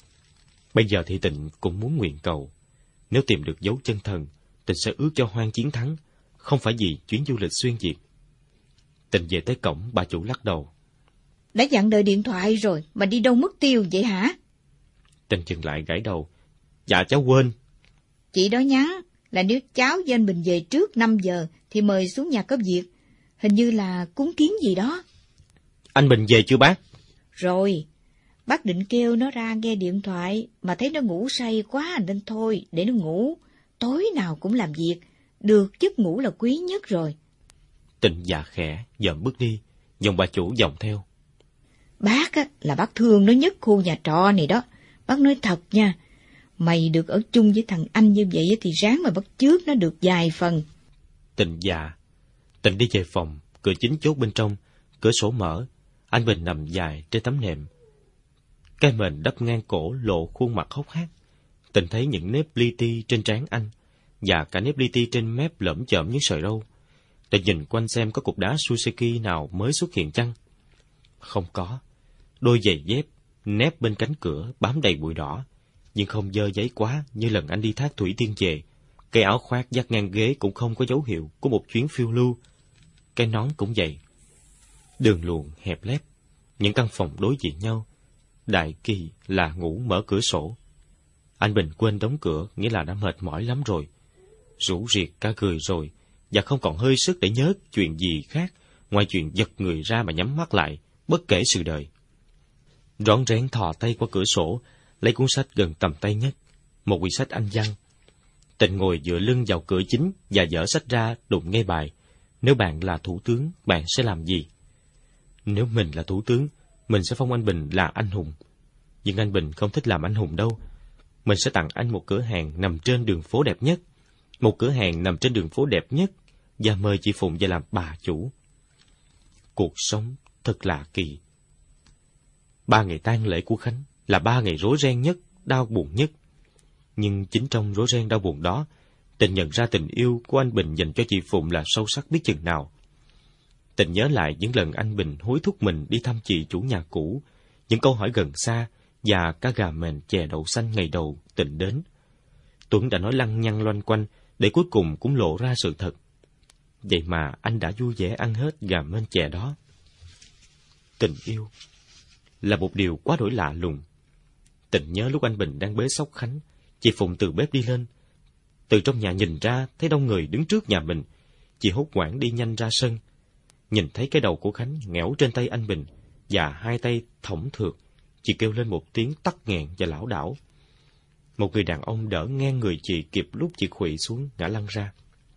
Bây giờ thì Tịnh cũng muốn nguyện cầu, nếu tìm được dấu chân thần, Tịnh sẽ ước cho Hoang chiến thắng, không phải vì chuyến du lịch xuyên Việt. Tịnh về tới cổng, bà chủ lắc đầu. Đã dặn đợi điện thoại rồi, mà đi đâu mất tiêu vậy hả? Tịnh dừng lại gãi đầu. Dạ cháu quên. Chị đó nhắn là nếu cháu với anh Bình về trước năm giờ thì mời xuống nhà có việc. Hình như là cúng kiến gì đó. Anh Bình về chưa bác? Rồi, bác định kêu nó ra nghe điện thoại, mà thấy nó ngủ say quá nên thôi, để nó ngủ. Tối nào cũng làm việc, được giấc ngủ là quý nhất rồi. Tịnh dạ khẽ, dậm bước đi, dòng bà chủ dòng theo. Bác á, là bác thương nó nhất khu nhà trọ này đó. Bác nói thật nha, mày được ở chung với thằng anh như vậy thì ráng mà bắt chước nó được vài phần. Tịnh dạ. Tịnh đi về phòng, cửa chính chốt bên trong, cửa sổ mở. Anh Bình nằm dài trên tấm nệm. Cái mền đắp ngang cổ lộ khuôn mặt hốc hác. Tịnh thấy những nếp li ti trên trán anh, và cả nếp li ti trên mép lởm chởm những sợi râu. Tịnh nhìn quanh xem có cục đá Suseki nào mới xuất hiện chăng. Không có. Đôi giày dép nép bên cánh cửa bám đầy bụi đỏ, nhưng không dơ giấy quá như lần anh đi thác Thủy Tiên về. Cái áo khoác dắt ngang ghế cũng không có dấu hiệu của một chuyến phiêu lưu. Cái nón cũng vậy. Đường luồn hẹp lép, những căn phòng đối diện nhau. Đại kỳ là ngủ mở cửa sổ. Anh Bình quên đóng cửa, nghĩa là đã mệt mỏi lắm rồi. Rủ riệt cả người rồi, và không còn hơi sức để nhớ chuyện gì khác, ngoài chuyện giật người ra mà nhắm mắt lại, bất kể sự đời. Rón rén thò tay qua cửa sổ, lấy cuốn sách gần tầm tay nhất, một quyển sách Anh văn. Tịnh ngồi dựa lưng vào cửa chính và dở sách ra đụng ngay bài. Nếu bạn là thủ tướng, bạn sẽ làm gì? Nếu mình là thủ tướng, mình sẽ phong anh Bình là anh hùng. Nhưng anh Bình không thích làm anh hùng đâu. Mình sẽ tặng anh một cửa hàng nằm trên đường phố đẹp nhất. Một cửa hàng nằm trên đường phố đẹp nhất, và mời chị Phụng về làm bà chủ. Cuộc sống thật lạ kỳ. Ba ngày tang lễ của Khánh là ba ngày rối ren nhất, đau buồn nhất. Nhưng chính trong rối ren đau buồn đó, Tịnh nhận ra tình yêu của anh Bình dành cho chị Phụng là sâu sắc biết chừng nào. Tịnh nhớ lại những lần anh Bình hối thúc mình đi thăm chị chủ nhà cũ, những câu hỏi gần xa và cá gà mền chè đậu xanh ngày đầu Tịnh đến. Tuấn đã nói lăng nhăng loanh quanh, để cuối cùng cũng lộ ra sự thật. Vậy mà anh đã vui vẻ ăn hết gà mên chè đó. Tình yêu là một điều quá đổi lạ lùng. Tình nhớ lúc anh Bình đang bế sóc Khánh, chị Phụng từ bếp đi lên. Từ trong nhà nhìn ra, thấy đông người đứng trước nhà mình. Chị hốt hoảng đi nhanh ra sân. Nhìn thấy cái đầu của Khánh nghẽo trên tay anh Bình, và hai tay thõng thượt, chị kêu lên một tiếng tắc nghẹn và lảo đảo. Một người đàn ông đỡ ngang người chị kịp lúc chị khuỵu xuống ngã lăn ra.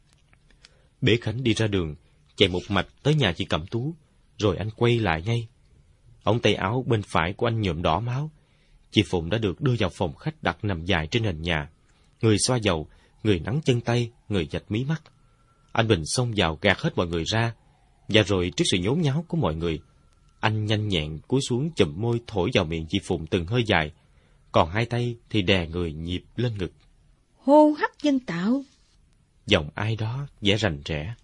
Bế Khánh đi ra đường, chạy một mạch tới nhà chị Cẩm Tú, rồi anh quay lại ngay. Ống tay áo bên phải của anh nhuộm đỏ máu. Chị Phụng đã được đưa vào phòng khách đặt nằm dài trên nền nhà. Người xoa dầu, người nắng chân tay, người dạch mí mắt. Anh Bình xông vào gạt hết mọi người ra, và rồi trước sự nhốn nháo của mọi người, anh nhanh nhẹn cúi xuống chùm môi thổi vào miệng chị Phụng từng hơi dài, còn hai tay thì đè người nhịp lên ngực. Hô hấp nhân tạo. Giọng ai đó vẻ rành rẽ.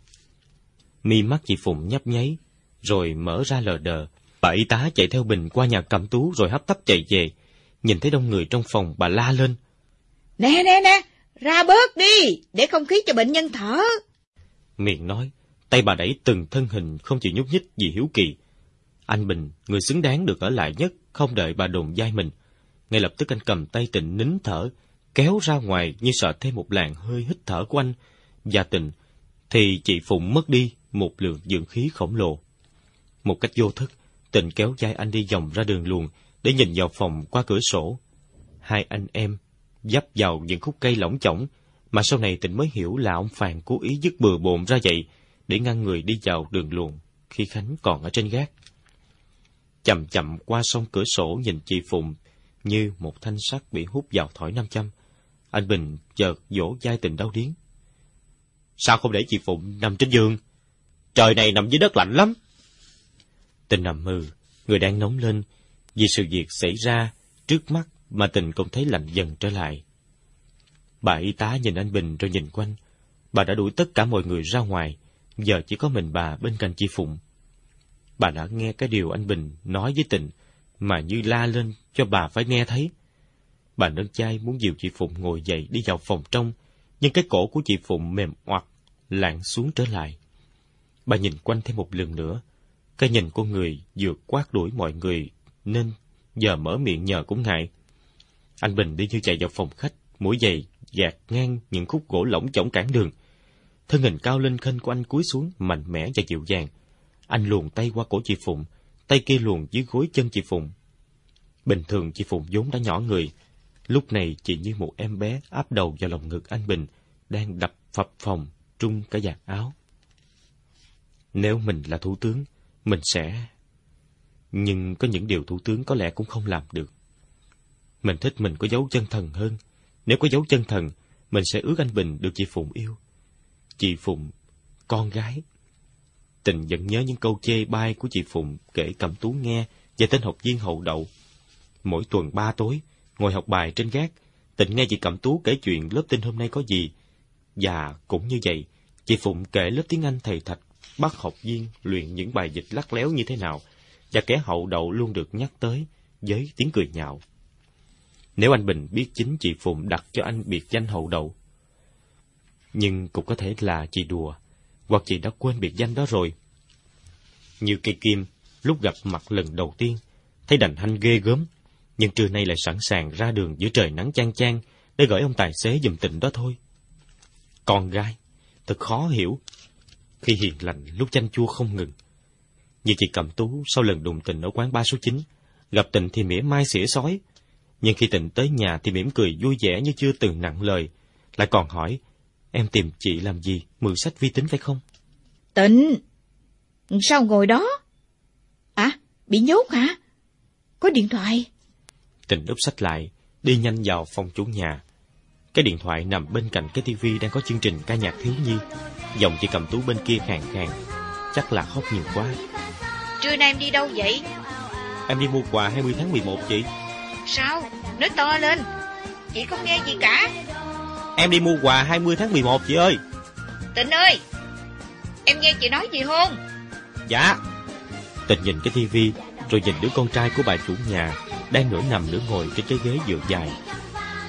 Mi mắt chị Phụng nhấp nháy, rồi mở ra lờ đờ. Bà y tá chạy theo Bình qua nhà Cẩm Tú rồi hấp tấp chạy về. Nhìn thấy đông người trong phòng, bà la lên: Nè nè nè, ra bớt đi, để không khí cho bệnh nhân thở. Miệng nói, tay bà đẩy từng thân hình không chịu nhúc nhích vì hiếu kỳ. Anh Bình, người xứng đáng được ở lại nhất, không đợi bà đồn vai mình. Ngay lập tức anh cầm tay Tịnh nín thở, kéo ra ngoài như sợ thêm một làn hơi hít thở của anh và Tịnh, thì chị Phụng mất đi một lượng dưỡng khí khổng lồ. Một cách vô thức, Tịnh kéo vai anh đi vòng ra đường luồn để nhìn vào phòng qua cửa sổ. Hai anh em dấp vào những khúc cây lỏng chỏng mà sau này Tịnh mới hiểu là ông Phàn cố ý dứt bừa bộn ra vậy để ngăn người đi vào đường luồn khi Khánh còn ở trên gác. Chậm chậm qua song cửa sổ nhìn chị Phụng như một thanh sắt bị hút vào thỏi nam châm. Anh Bình chợt vỗ vai Tịnh đau điếng: Sao không để chị Phụng nằm trên giường? Trời này nằm dưới đất lạnh lắm. Tịnh nằm mơ, người đang nóng lên vì sự việc xảy ra trước mắt mà Tịnh cũng thấy lạnh dần trở lại. Bà y tá nhìn anh Bình rồi nhìn quanh. Bà đã đuổi tất cả mọi người ra ngoài, giờ chỉ có mình bà bên cạnh chị Phụng. Bà đã nghe cái điều anh Bình nói với Tịnh mà như la lên cho bà phải nghe thấy. Bà nâng chai muốn dìu chị Phụng ngồi dậy đi vào phòng trong, nhưng cái cổ của chị Phụng mềm oặt lặn xuống trở lại. Bà nhìn quanh thêm một lần nữa. Cái nhìn của người vừa quát đuổi mọi người nên giờ mở miệng nhờ cũng ngại. Anh Bình đi như chạy vào phòng khách, mũi giày gạt ngang những khúc gỗ lỏng chỏng cản đường. Thân hình cao lên khênh của anh cúi xuống mạnh mẽ và dịu dàng. Anh luồn tay qua cổ chị Phụng, tay kia luồn dưới gối chân chị Phụng. Bình thường chị Phụng vốn đã nhỏ người, lúc này chị như một em bé áp đầu vào lòng ngực anh Bình, đang đập phập phồng trung cả vạt áo. Nếu mình là thủ tướng, mình sẽ... Nhưng có những điều thủ tướng có lẽ cũng không làm được. Mình thích mình có dấu chân thần hơn. Nếu có dấu chân thần, mình sẽ ước anh Bình được chị Phụng yêu. Chị Phụng, con gái. Tịnh vẫn nhớ những câu chê bai của chị Phụng kể Cẩm Tú nghe về tên học viên hậu đậu. Mỗi tuần ba tối, ngồi học bài trên gác, Tịnh nghe chị Cẩm Tú kể chuyện lớp tin hôm nay có gì. Và cũng như vậy, chị Phụng kể lớp tiếng Anh thầy Thạch bắt học viên luyện những bài dịch lắt léo như thế nào, và kẻ hậu đậu luôn được nhắc tới với tiếng cười nhạo. Nếu anh Bình biết chính chị Phụng đặt cho anh biệt danh hậu đậu, nhưng cũng có thể là chị đùa, hoặc chị đã quên biệt danh đó rồi. Như cây Kim, lúc gặp mặt lần đầu tiên, thấy đành hanh ghê gớm, nhưng trưa nay lại sẵn sàng ra đường giữa trời nắng chang chang để gửi ông tài xế giùm Tịnh đó thôi. Con gái, thật khó hiểu, khi hiền lành lúc chanh chua không ngừng. Như chị Cẩm Tú sau lần đụng Tịnh ở quán ba số chín, gặp Tịnh thì mỉa mai xỉa xói, nhưng khi Tịnh tới nhà thì mỉm cười vui vẻ như chưa từng nặng lời, lại còn hỏi: Em tìm chị làm gì, mượn sách vi tính phải không? Tịnh, sao ngồi đó? À, bị nhốt hả? Có điện thoại? Tịnh úp sách lại, đi nhanh vào phòng chủ nhà. Cái điện thoại nằm bên cạnh cái tivi đang có chương trình ca nhạc thiếu nhi. Giọng chị Cẩm Tú bên kia khàn khàn, chắc là khóc nhiều quá. Trưa nay em đi đâu vậy? Em đi mua quà hai mươi tháng mười một chị. Sao? Nói to lên, chị không nghe gì cả. Em đi mua quà hai mươi tháng mười một chị ơi. Tịnh ơi, em nghe chị nói gì không? Dạ. Tịnh nhìn cái tivi rồi nhìn đứa con trai của bà chủ nhà đang nửa nằm nửa ngồi trên cái ghế dựa dài.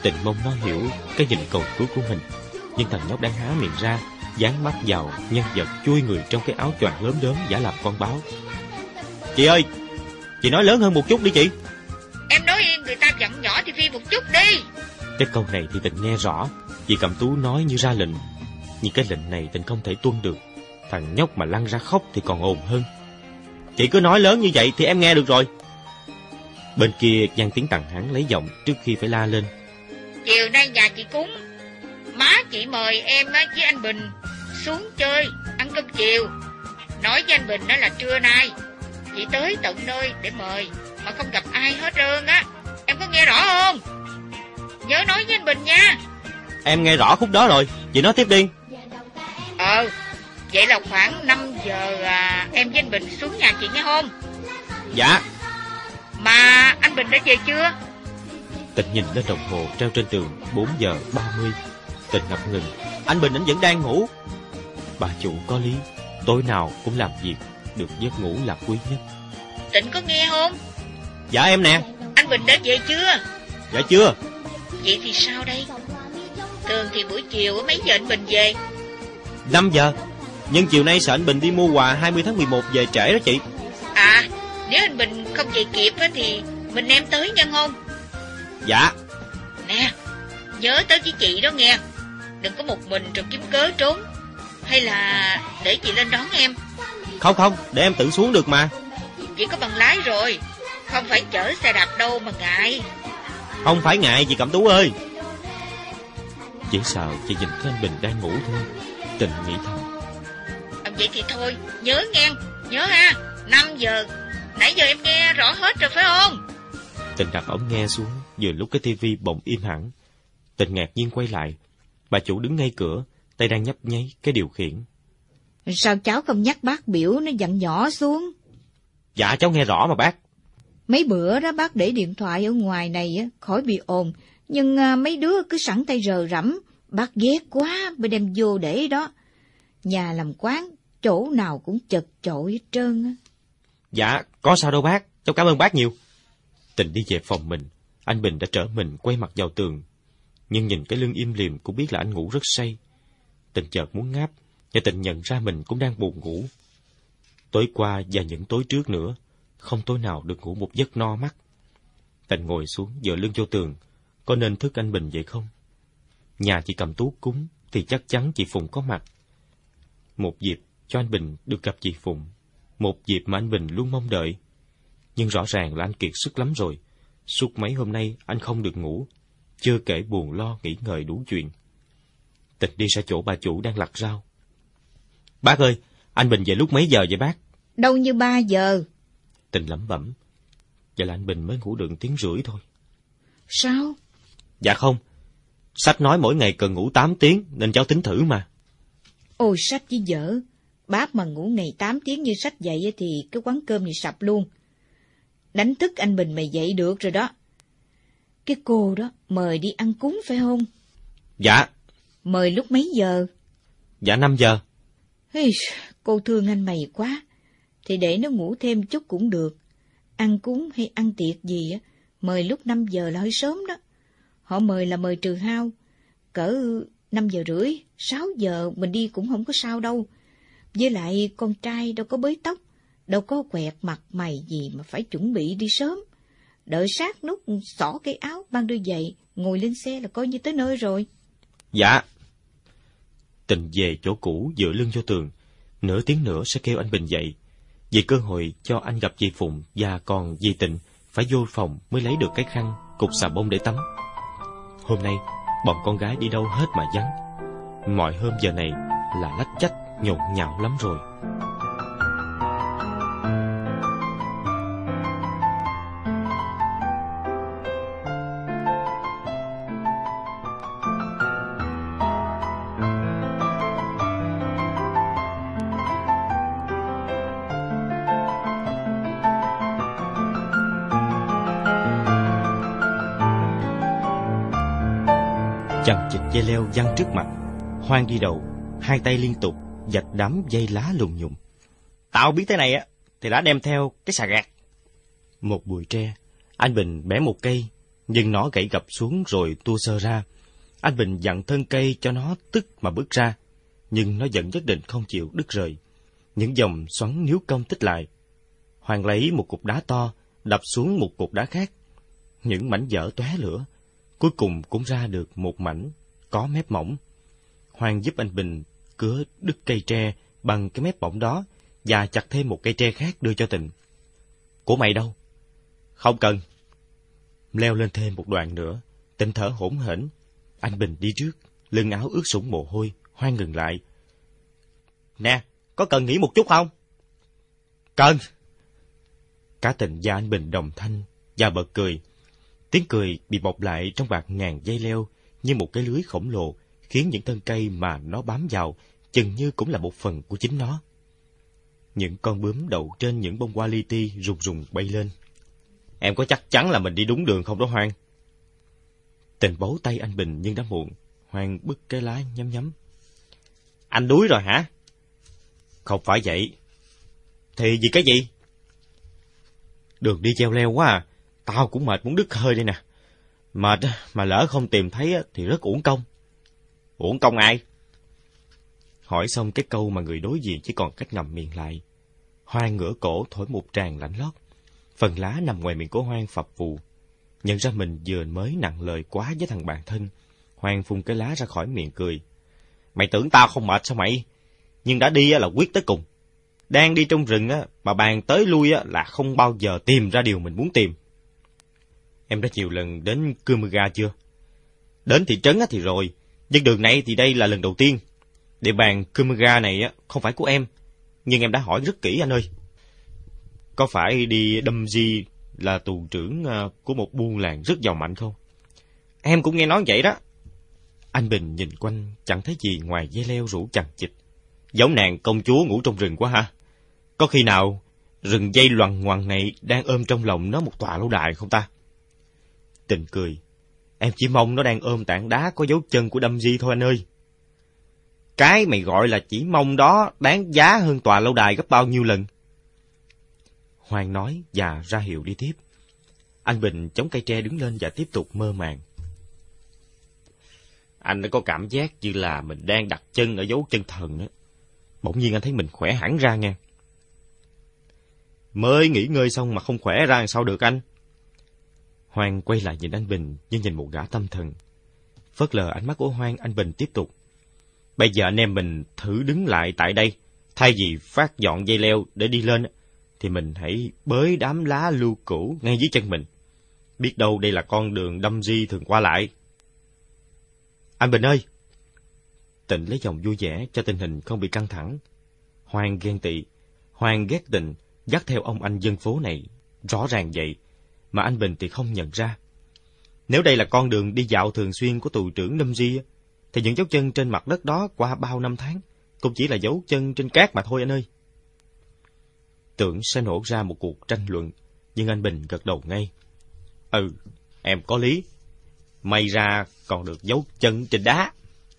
Tịnh mong nó hiểu cái nhìn cầu cứu của mình, nhưng thằng nhóc đang há miệng ra, dán mắt vào nhân vật chui người trong cái áo choàng lớn đớm giả làm con báo. Chị ơi, chị nói lớn hơn một chút đi chị. Em nói yên người ta dặn nhỏ thì phi một chút đi. Cái câu này thì Tịnh nghe rõ, chị Cẩm Tú nói như ra lệnh, nhưng cái lệnh này Tịnh không thể tuân được. Thằng nhóc mà lăn ra khóc thì còn ồn hơn. Chị cứ nói lớn như vậy thì em nghe được rồi. Bên kia vang tiếng Tằng Hán lấy giọng trước khi phải la lên. Chiều nay nhà chị cúng, má chị mời em với anh Bình xuống chơi ăn cơm chiều. Nói với anh Bình đó là trưa nay chị tới tận nơi để mời mà không gặp ai hết trơn á. Em có nghe rõ không? Nhớ nói với anh Bình nha. Em nghe rõ khúc đó rồi, chị nói tiếp đi. Ờ, vậy là khoảng năm giờ à, em với anh Bình xuống nhà chị nghe không? Dạ. Mà anh Bình đã về chưa? Tịnh nhìn lên đồng hồ treo trên tường, bốn giờ ba mươi. Tịnh ngập ngừng. Anh Bình anh vẫn đang ngủ. Bà chủ có lý, tối nào cũng làm việc, được giấc ngủ là quý nhất. Tịnh có nghe không? Dạ em nè. Anh Bình đã về chưa? Dạ chưa. Vậy thì sao đây? Thường thì buổi chiều mấy giờ anh Bình về? Năm giờ. Nhưng chiều nay sợ anh Bình đi mua quà hai mươi tháng mười một về trễ đó chị. À, nếu anh Bình không về kịp thì mình em tới nha không? Dạ. Nè, nhớ tới với chị đó nghe. Đừng có một mình rồi kiếm cớ trốn. Hay là để chị lên đón em? Không không, để em tự xuống được mà. Chị có bằng lái rồi, không phải chở xe đạp đâu mà ngại. Không phải ngại chị Cẩm Tú ơi. Chỉ sợ chị nhìn thấy anh Bình đang ngủ thôi. Tịnh nghĩ thầm. À, vậy thì thôi, nhớ nghe, nhớ ha. Năm giờ, nãy giờ em nghe rõ hết rồi phải không? Tịnh đặt ống nghe xuống, vừa lúc cái tivi bỗng im hẳn. Tịnh ngạc nhiên quay lại. Bà chủ đứng ngay cửa, tay đang nhấp nháy cái điều khiển. Sao cháu không nhắc bác biểu nó dặn nhỏ xuống? Dạ cháu nghe rõ mà bác. Mấy bữa đó bác để điện thoại ở ngoài này á, khỏi bị ồn. Nhưng à, mấy đứa cứ sẵn tay rờ rẫm, bác ghét quá mới đem vô để đó. Nhà làm quán, chỗ nào cũng chật chội hết trơn á. Dạ, có sao đâu bác, cháu cảm ơn bác nhiều. Tịnh đi về phòng mình, anh Bình đã trở mình quay mặt vào tường. Nhưng nhìn cái lưng im lìm cũng biết là anh ngủ rất say. Tịnh chợt muốn ngáp, và Tịnh nhận ra mình cũng đang buồn ngủ. Tối qua và những tối trước nữa, không tối nào được ngủ một giấc no mắt. Tịnh ngồi xuống dựa lưng vô tường, có nên thức anh Bình vậy không? Nhà chị Cẩm Tú cúng thì chắc chắn chị Phụng có mặt. Một dịp cho anh Bình được gặp chị Phụng, một dịp mà anh Bình luôn mong đợi. Nhưng rõ ràng là anh kiệt sức lắm rồi. Suốt mấy hôm nay anh không được ngủ, chưa kể buồn lo nghĩ ngợi đủ chuyện. Tịnh đi ra chỗ bà chủ đang lặt rau. Bác ơi, anh Bình về lúc mấy giờ vậy bác? Đâu như ba giờ. Tịnh lẩm bẩm. Vậy là anh Bình mới ngủ được tiếng rưỡi thôi. Sao? Dạ không. Sách nói mỗi ngày cần ngủ tám tiếng, nên cháu tính thử mà. Ôi sách với dở. Bác mà ngủ ngày tám tiếng như sách dậy thì cái quán cơm này sập luôn. Đánh thức anh Bình mày dậy được rồi đó. Cái cô đó mời đi ăn cúng phải không? Dạ. Mời lúc mấy giờ? Dạ năm giờ. Hey, cô thương anh mày quá. Thì để nó ngủ thêm chút cũng được. Ăn cúng hay ăn tiệc gì á, mời lúc năm giờ là hơi sớm đó. Họ mời là mời trừ hao. Cỡ năm giờ rưỡi, sáu giờ mình đi cũng không có sao đâu. Với lại con trai đâu có bới tóc, đâu có quẹt mặt mày gì mà phải chuẩn bị đi sớm. Đợi sát nút xỏ cái áo mang đưa dậy, ngồi lên xe là coi như tới nơi rồi. Dạ. Tịnh về chỗ cũ dựa lưng vô tường, nửa tiếng nữa sẽ kêu anh Bình dậy. Vì cơ hội cho anh gặp dì Phụng và còn dì Tịnh phải vô phòng mới lấy được cái khăn, cục xà bông để tắm. Hôm nay, bọn con gái đi đâu hết mà vắng. Mọi hôm giờ này là lách chách, nhộn nhạo lắm rồi. Chằng chịt dây leo văng trước mặt, Hoan đi đầu, hai tay liên tục vạch đám dây lá lùng nhùng. Tao biết thế này á, thì đã đem theo cái xà gạt. Một bụi tre, anh Bình bẻ một cây, nhưng nó gãy gập xuống rồi tua sơ ra. Anh Bình dặn thân cây cho nó tức mà bước ra, nhưng nó vẫn nhất định không chịu đứt rời. Những dòng xoắn níu cong tích lại. Hoàng lấy một cục đá to, đập xuống một cục đá khác. Những mảnh vỡ tóe lửa, cuối cùng cũng ra được một mảnh có mép mỏng. Hoàng giúp anh Bình cứa đứt cây tre bằng cái mép mỏng đó và chặt thêm một cây tre khác đưa cho Tịnh. Của mày đâu? Không cần. Leo lên thêm một đoạn nữa, Tịnh thở hổn hển. Anh Bình đi trước, lưng áo ướt sũng mồ hôi. Hoan ngừng lại. Nè, có cần nghỉ một chút không? Cần. Cả Tịnh và anh Bình đồng thanh và bật cười. Tiếng cười bị bọc lại trong bạt ngàn dây leo như một cái lưới khổng lồ, khiến những thân cây mà nó bám vào chừng như cũng là một phần của chính nó. Những con bướm đậu trên những bông hoa li ti rùng rùng bay lên. Em có chắc chắn là mình đi đúng đường không đó Hoan? Tịnh bấu tay anh Bình nhưng đã muộn. Hoan bứt cái lá nhắm nhắm. Anh đuối rồi hả? Không phải vậy. Thì vì cái gì? Đường đi treo leo quá à. Tao cũng mệt muốn đứt hơi đây nè. Mệt mà lỡ không tìm thấy thì rất uổng công. Uổng công ai? Hỏi xong cái câu mà người đối diện chỉ còn cách ngậm miệng lại. Hoan ngửa cổ thổi một tràng lạnh lót. Phần lá nằm ngoài miệng của Hoan phập phù. Nhận ra mình vừa mới nặng lời quá với thằng bạn thân, Hoan phun cái lá ra khỏi miệng cười. Mày tưởng tao không mệt sao mày? Nhưng đã đi là quyết tới cùng. Đang đi trong rừng mà bàn tới lui là không bao giờ tìm ra điều mình muốn tìm. Em đã nhiều lần đến Kumaga chưa? Đến thị trấn thì rồi, nhưng đường này thì đây là lần đầu tiên. Địa bàn Kumaga này không phải của em, nhưng em đã hỏi rất kỹ anh ơi. Có phải đi đâm di là tù trưởng của một buôn làng rất giàu mạnh không? Em cũng nghe nói vậy đó. Anh Bình nhìn quanh chẳng thấy gì ngoài dây leo rủ chằng chịt. Giống nàng công chúa ngủ trong rừng quá ha. Có khi nào rừng dây loằng ngoằng này đang ôm trong lòng nó một tòa lâu đài không ta? Tịnh cười. Em chỉ mong nó đang ôm tảng đá có dấu chân của đâm di thôi anh ơi. Cái mày gọi là chỉ mong đó đáng giá hơn tòa lâu đài gấp bao nhiêu lần? Hoan nói và ra hiệu đi tiếp. Anh Bình chống cây tre đứng lên và tiếp tục mơ màng. Anh đã có cảm giác như là mình đang đặt chân ở dấu chân thần đó. Bỗng nhiên anh thấy mình khỏe hẳn ra nghe. Mới nghỉ ngơi xong mà không khỏe ra làm sao được anh? Hoan quay lại nhìn anh Bình như nhìn một gã tâm thần. Phớt lờ ánh mắt của Hoan, anh Bình tiếp tục. Bây giờ anh em mình thử đứng lại tại đây. Thay vì phát dọn dây leo để đi lên, thì mình hãy bới đám lá lưu cữu ngay dưới chân mình. Biết đâu đây là con đường đâm di thường qua lại. Anh Bình ơi! Tịnh lấy giọng vui vẻ cho tình hình không bị căng thẳng. Hoan ghen tị. Hoan ghét Tịnh dắt theo ông anh dân phố này. Rõ ràng vậy, mà anh Bình thì không nhận ra. Nếu đây là con đường đi dạo thường xuyên của tù trưởng đâm di, thì những dấu chân trên mặt đất đó qua bao năm tháng cũng chỉ là dấu chân trên cát mà thôi anh ơi. Tưởng sẽ nổ ra một cuộc tranh luận, nhưng anh Bình gật đầu ngay. Ừ, em có lý. May ra còn được dấu chân trên đá.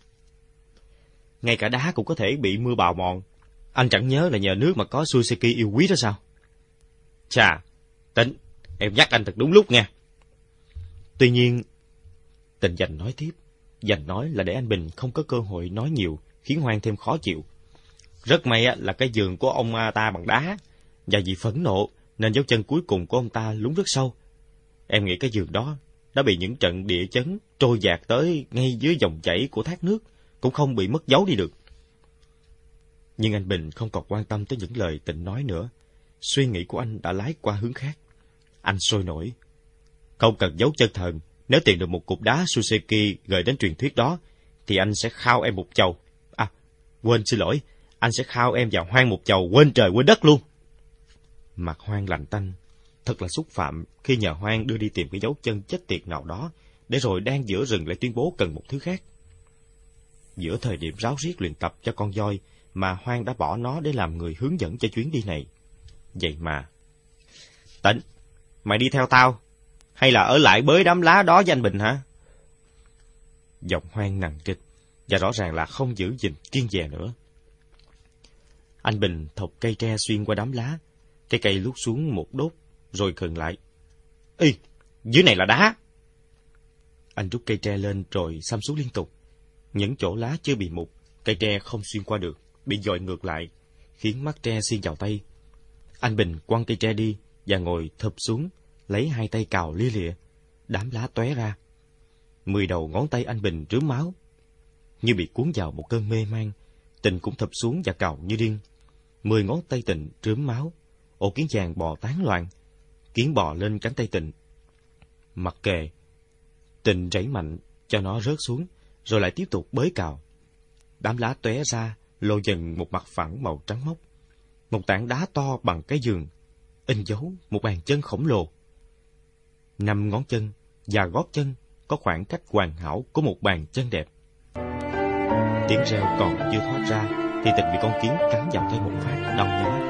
Ngay cả đá cũng có thể bị mưa bào mòn. Anh chẳng nhớ là nhờ nước mà có Suseki yêu quý đó sao? Chà, Tịnh, em nhắc anh thật đúng lúc nha. Tuy nhiên, Tịnh dành nói tiếp. Dành nói là để anh Bình không có cơ hội nói nhiều, khiến Hoan thêm khó chịu. Rất may là cái giường của ông ta bằng đá, và vì phẫn nộ nên dấu chân cuối cùng của ông ta lún rất sâu. Em nghĩ cái giường đó đã bị những trận địa chấn trôi dạt tới ngay dưới dòng chảy của thác nước, cũng không bị mất dấu đi được. Nhưng anh Bình không còn quan tâm tới những lời Tịnh nói nữa. Suy nghĩ của anh đã lái qua hướng khác. Anh sôi nổi. Không cần dấu chân thần, nếu tìm được một cục đá Suseki gợi đến truyền thuyết đó, thì anh sẽ khao em một chầu. À, quên xin lỗi, anh sẽ khao em vào Hoan một chầu quên trời quên đất luôn. Mặt Hoan lạnh tanh. Thật là xúc phạm khi nhờ Hoan đưa đi tìm cái dấu chân chết tiệt nào đó, để rồi đang giữa rừng lại tuyên bố cần một thứ khác. Giữa thời điểm ráo riết luyện tập cho con voi, mà Hoan đã bỏ nó để làm người hướng dẫn cho chuyến đi này. Vậy mà... Tịnh, mày đi theo tao, hay là ở lại bới đám lá đó với anh Bình hả? Giọng Hoan nặng trịch, và rõ ràng là không giữ gìn kiên dè nữa. Anh Bình thọc cây tre xuyên qua đám lá, cái cây lút xuống một đốt, rồi khựng lại. Ê, dưới này là đá. Anh rút cây tre lên rồi xăm xuống liên tục. Những chỗ lá chưa bị mục, cây tre không xuyên qua được, bị dội ngược lại, khiến mắt tre xiên vào tay. Anh Bình quăng cây tre đi và ngồi thụp xuống, lấy hai tay cào lia lịa, đám lá tóe ra. Mười đầu ngón tay anh Bình rướm máu. Như bị cuốn vào một cơn mê man, Tịnh cũng thụp xuống và cào như điên. Mười ngón tay Tịnh rướm máu, ổ kiến vàng bò tán loạn, kiến bò lên cánh tay Tịnh. Mặc kệ, Tịnh rảy mạnh cho nó rớt xuống, rồi lại tiếp tục bới cào. Đám lá tóe ra, lộ dần một mặt phẳng màu trắng mốc. Một tảng đá to bằng cái giường, in dấu một bàn chân khổng lồ. Năm ngón chân và gót chân có khoảng cách hoàn hảo của một bàn chân đẹp. Tiếng reo còn chưa thoát ra thì Tịnh bị con kiến cắn vào tay một phát đau nhói.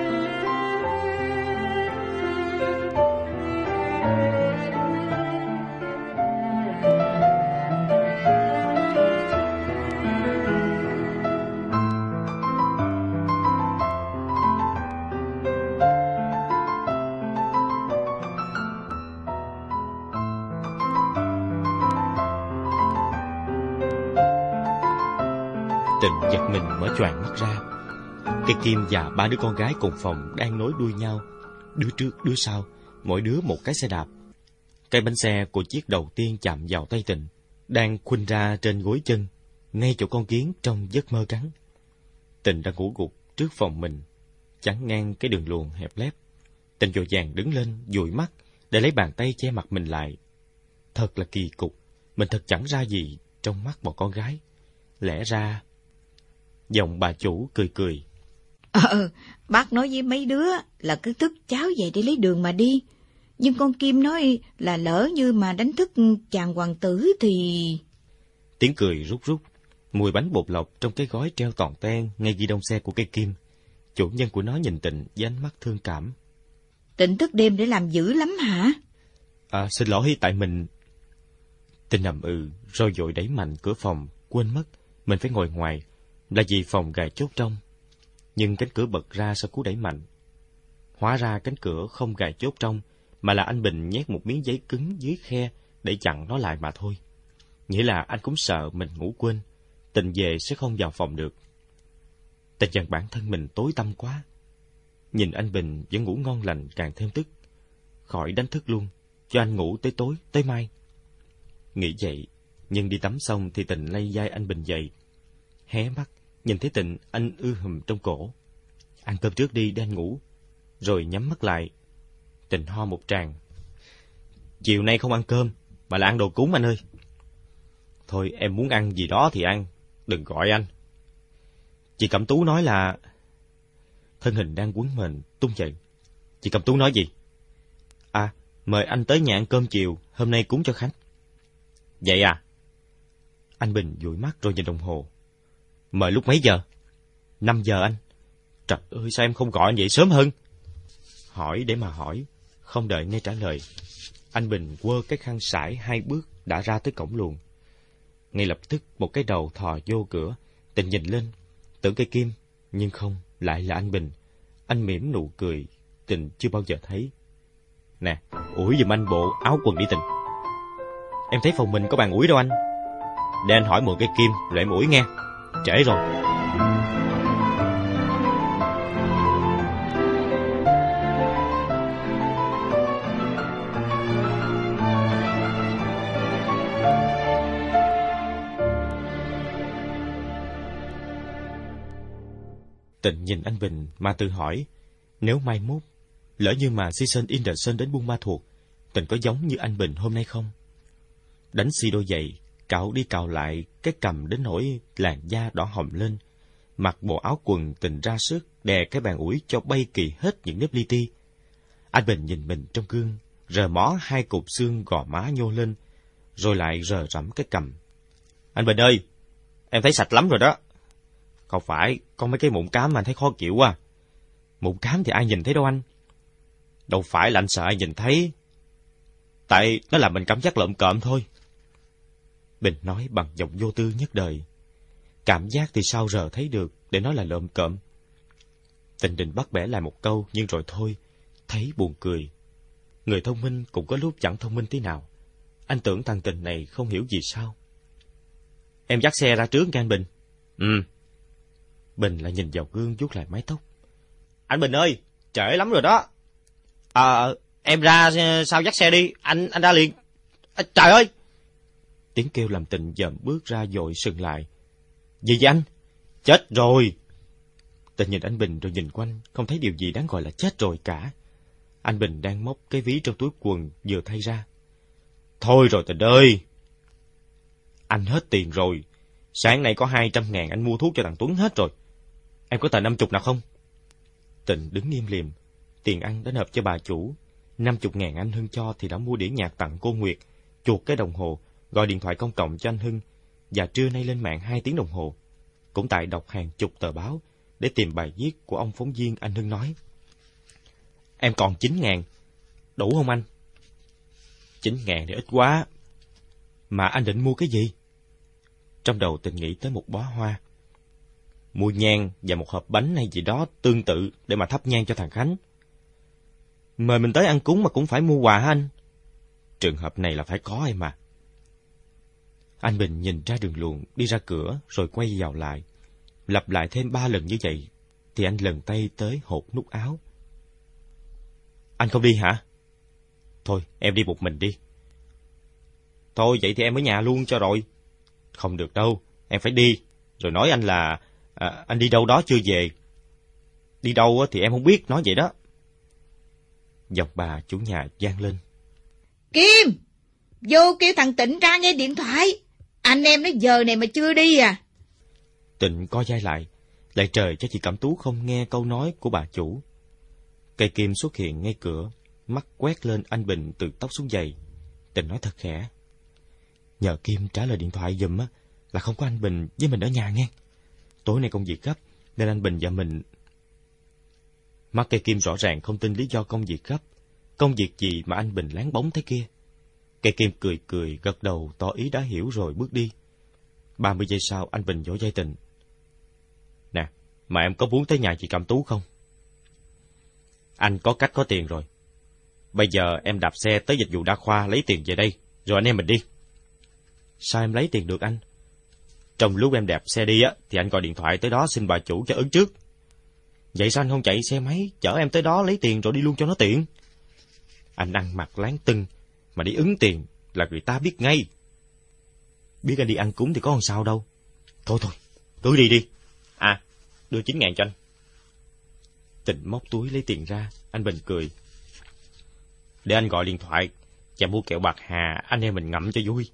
Tịnh giật mình mở choàng mắt ra. Cây Kim và ba đứa con gái cùng phòng đang nối đuôi nhau, đứa trước đứa sau, mỗi đứa một cái xe đạp. Cái bánh xe của chiếc đầu tiên chạm vào tay Tịnh, đang khuynh ra trên gối chân, ngay chỗ con kiến trong giấc mơ cắn. Tịnh đã ngủ gục trước phòng mình, chắn ngang cái đường luồn hẹp lép. Tịnh vội vàng đứng lên, dụi mắt để lấy bàn tay che mặt mình lại. Thật là kỳ cục, mình thật chẳng ra gì trong mắt bọn con gái. Lẽ ra... Giọng bà chủ cười cười. Ờ, bác nói với mấy đứa là cứ thức cháu dậy để lấy đường mà đi. Nhưng con Kim nói là lỡ như mà đánh thức chàng hoàng tử thì... Tiếng cười rút rút, mùi bánh bột lọc trong cái gói treo toàn ten ngay ghi đông xe của cây Kim. Chủ nhân của nó nhìn Tịnh với ánh mắt thương cảm. Tịnh thức đêm để làm dữ lắm hả? À, xin lỗi, tại mình... Tịnh ầm ừ, rồi vội đẩy mạnh cửa phòng, quên mất mình phải ngồi ngoài, là vì phòng gài chốt trong. Nhưng cánh cửa bật ra sau cú đẩy mạnh. Hóa ra cánh cửa không gài chốt trong, mà là anh Bình nhét một miếng giấy cứng dưới khe để chặn nó lại mà thôi. Nghĩa là anh cũng sợ mình ngủ quên, Tịnh về sẽ không vào phòng được. Tịnh dần bản thân mình tối tăm quá. Nhìn anh Bình vẫn ngủ ngon lành càng thêm tức. Khỏi đánh thức luôn, cho anh ngủ tới tối, tới mai. Nghĩ vậy, nhưng đi tắm xong thì Tịnh lay vai anh Bình dậy. Hé mắt, nhìn thấy Tịnh, anh ư hùm trong cổ. Ăn cơm trước đi để anh ngủ. Rồi nhắm mắt lại. Tịnh ho một tràng. Chiều nay không ăn cơm, mà là ăn đồ cúng anh ơi. Thôi em muốn ăn gì đó thì ăn, đừng gọi anh. Chị Cẩm Tú nói là... Thân hình đang quấn mền, tung dậy. Chị Cẩm Tú nói gì? À, mời anh tới nhà ăn cơm chiều, hôm nay cúng cho khách. Vậy à? Anh Bình dụi mắt rồi nhìn đồng hồ. Mời lúc mấy giờ? Năm giờ anh. Trời ơi, sao em không gọi anh vậy sớm hơn? Hỏi để mà hỏi, không đợi nghe trả lời. Anh Bình quơ cái khăn sải hai bước đã ra tới cổng luồng. Ngay lập tức một cái đầu thò vô cửa. Tịnh nhìn lên, tưởng cây Kim, nhưng không, lại là anh Bình. Anh mỉm nụ cười Tịnh chưa bao giờ thấy. Nè, ủi giùm anh bộ áo quần đi Tịnh. Em thấy phòng mình có bàn ủi đâu anh. Để anh hỏi mượn cây Kim rồi em ủi nghe. Trễ rồi. Tịnh nhìn anh Bình mà tự hỏi, nếu mai mốt, lỡ như mà Season in the Sun đến Buôn Ma Thuột, Tịnh có giống như anh Bình hôm nay không? Đánh xi đôi giày, cạo đi cạo lại, cái cằm đến nỗi làn da đỏ hồng lên, mặc bộ áo quần Tịnh ra sức đè cái bàn ủi cho bay kỳ hết những nếp li ti. Anh Bình nhìn mình trong gương, rờ mó hai cục xương gò má nhô lên, rồi lại rờ rẫm cái cằm. Anh Bình ơi, em thấy sạch lắm rồi đó. Không phải, có mấy cái mụn cám mà anh thấy khó chịu quá. Mụn cám thì ai nhìn thấy đâu anh. Đâu phải là anh sợ ai nhìn thấy. Tại nó làm mình cảm giác lợm cợm thôi. Bình nói bằng giọng vô tư nhất đời. Cảm giác thì sao giờ thấy được để nói là lợm cợm. Tịnh định bắt bẻ lại một câu nhưng rồi thôi, thấy buồn cười. Người thông minh cũng có lúc chẳng thông minh tí nào. Anh tưởng thằng Tình này không hiểu gì sao. Em dắt xe ra trước nha anh Bình. Ừ. Bình lại nhìn vào gương vuốt lại mái tóc. Anh Bình ơi, trễ lắm rồi đó. À, em ra sao dắt xe đi, anh anh ra liền. À, trời ơi! Tiếng kêu làm Tình dòm bước ra vội sừng lại. Gì vậy anh? Chết rồi! Tình nhìn anh Bình rồi nhìn quanh, không thấy điều gì đáng gọi là chết rồi cả. Anh Bình đang móc cái ví trong túi quần vừa thay ra. Thôi rồi Tình ơi! Anh hết tiền rồi. Sáng nay có hai trăm ngàn anh mua thuốc cho thằng Tuấn hết rồi. Em có tờ năm chục nào không? Tình đứng nghiêm liềm. Tiền ăn đã nộp cho bà chủ. Năm chục ngàn anh Hưng cho thì đã mua đĩa nhạc tặng cô Nguyệt, chuột cái đồng hồ, gọi điện thoại công cộng cho anh Hưng, và trưa nay lên mạng hai tiếng đồng hồ. Cũng tại đọc hàng chục tờ báo để tìm bài viết của ông phóng viên anh Hưng nói. Em còn chín ngàn. Đủ không anh? Chín ngàn thì ít quá. Mà anh định mua cái gì? Trong đầu Tình nghĩ tới một bó hoa. Mua nhang và một hộp bánh hay gì đó tương tự để mà thắp nhang cho thằng Khánh. Mời mình tới ăn cúng mà cũng phải mua quà hả anh? Trường hợp này là phải có em mà. Anh Bình nhìn ra đường luồn, đi ra cửa rồi quay vào lại. Lặp lại thêm ba lần như vậy, thì anh lần tay tới hột nút áo. Anh không đi hả? Thôi, em đi một mình đi. Thôi, vậy thì em ở nhà luôn cho rồi. Không được đâu, em phải đi. Rồi nói anh là à, anh đi đâu đó chưa về. Đi đâu thì em không biết, nói vậy đó. Giọng bà chủ nhà vang lên. Kim! Vô kêu thằng Tịnh ra nghe điện thoại. Anh em nó giờ này mà chưa đi à? Tịnh co vai lại. Lại trời cho chị Cẩm Tú không nghe câu nói của bà chủ. Cây Kim xuất hiện ngay cửa, mắt quét lên anh Bình từ tóc xuống giày. Tịnh nói thật khẽ. Nhờ Kim trả lời điện thoại giùm á, là không có anh Bình với mình ở nhà nghe. Tối nay công việc gấp, nên anh Bình và mình... Mắt cây Kim rõ ràng không tin lý do công việc gấp. Công việc gì mà anh Bình láng bóng thế kia? Cây Kim cười cười, gật đầu tỏ ý đã hiểu rồi bước đi. Ba mươi giây sau, anh Bình vỗ vai Tịnh. Nè, mà em có muốn tới nhà chị Cẩm Tú không? Anh có cách có tiền rồi. Bây giờ em đạp xe tới dịch vụ đa khoa lấy tiền về đây, rồi anh em mình đi. Sao em lấy tiền được anh? Trong lúc em đạp xe đi á, thì anh gọi điện thoại tới đó xin bà chủ cho ứng trước. Vậy sao anh không chạy xe máy chở em tới đó lấy tiền rồi đi luôn cho nó tiện? Anh ăn mặc láng tưng mà đi ứng tiền là người ta biết ngay. Biết anh đi ăn cúng thì có làm sao đâu. Thôi thôi, cứ đi đi. À, đưa chín ngàn cho anh. Tịnh móc túi lấy tiền ra, anh Bình cười. Để anh gọi điện thoại và mua kẹo bạc hà, anh em mình ngậm cho vui.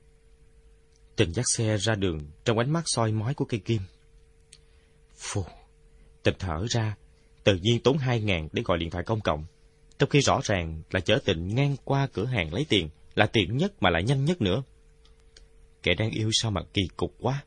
Tịnh dắt xe ra đường trong ánh mắt soi mói của cây Kim. Phù, Tịnh thở ra, tự nhiên tốn hai ngàn để gọi điện thoại công cộng, trong khi rõ ràng là chở Tịnh ngang qua cửa hàng lấy tiền là tiện nhất mà lại nhanh nhất nữa. Kẻ đang yêu sao mà kỳ cục quá.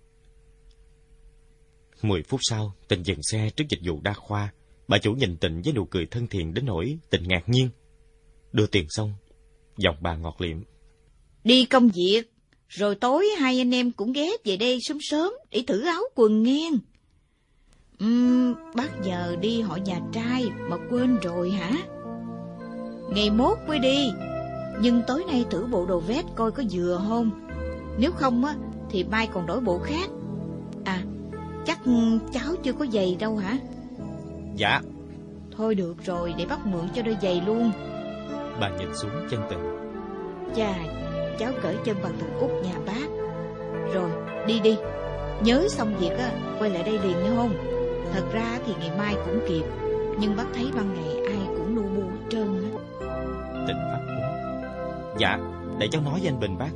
Mười phút sau, Tịnh dừng xe trước dịch vụ đa khoa. Bà chủ nhìn Tịnh với nụ cười thân thiện đến nỗi Tịnh ngạc nhiên. Đưa tiền xong, giọng bà ngọt liệm. Đi công việc, rồi tối hai anh em cũng ghé về đây sớm sớm để thử áo quần nghe. Uhm, bác giờ đi hỏi nhà trai mà quên rồi hả? Ngày mốt mới đi, nhưng tối nay thử bộ đồ vest coi có vừa không. Nếu không á thì mai còn đổi bộ khác. À, chắc cháu chưa có giày đâu hả? Dạ. Thôi được rồi, để bác mượn cho đôi giày luôn. Bà nhìn xuống chân Tịnh. Chà, cháu cởi chân bằng thằng Út nhà bác. Rồi, đi đi. Nhớ xong việc á, quay lại đây liền nha không? Thật ra thì ngày mai cũng kịp, nhưng bác thấy ban ngày ai cũng lu bu hết trơn á. Tịnh ấp úng. Dạ, để cháu nói với anh Bình bác.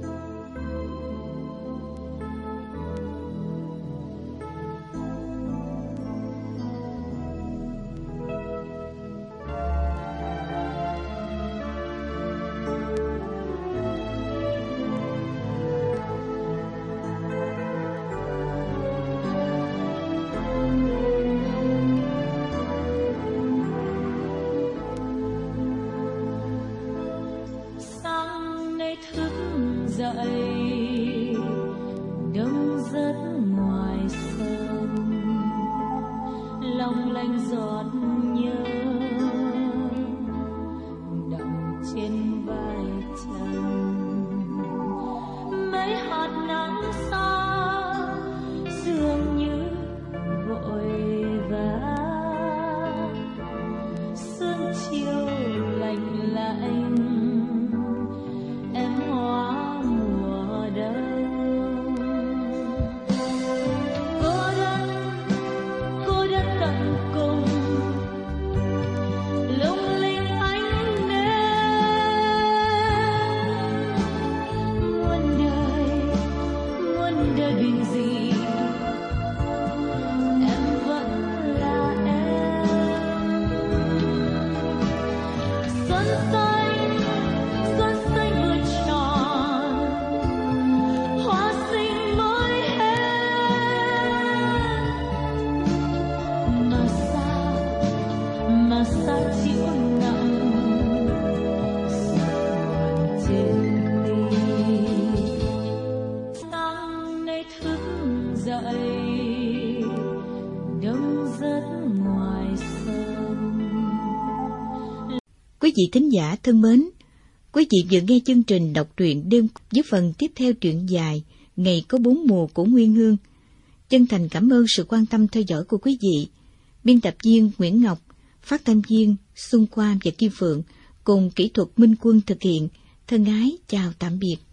Quý vị thính giả thân mến, quý vị vừa nghe chương trình đọc truyện đêm với phần tiếp theo truyện dài Ngày có bốn mùa của Nguyên Hương. Chân thành cảm ơn sự quan tâm theo dõi của quý vị. Biên tập viên Nguyễn Ngọc, phát thanh viên Xuân Qua và Kim Phượng cùng kỹ thuật Minh Quân thực hiện. Thân ái chào tạm biệt.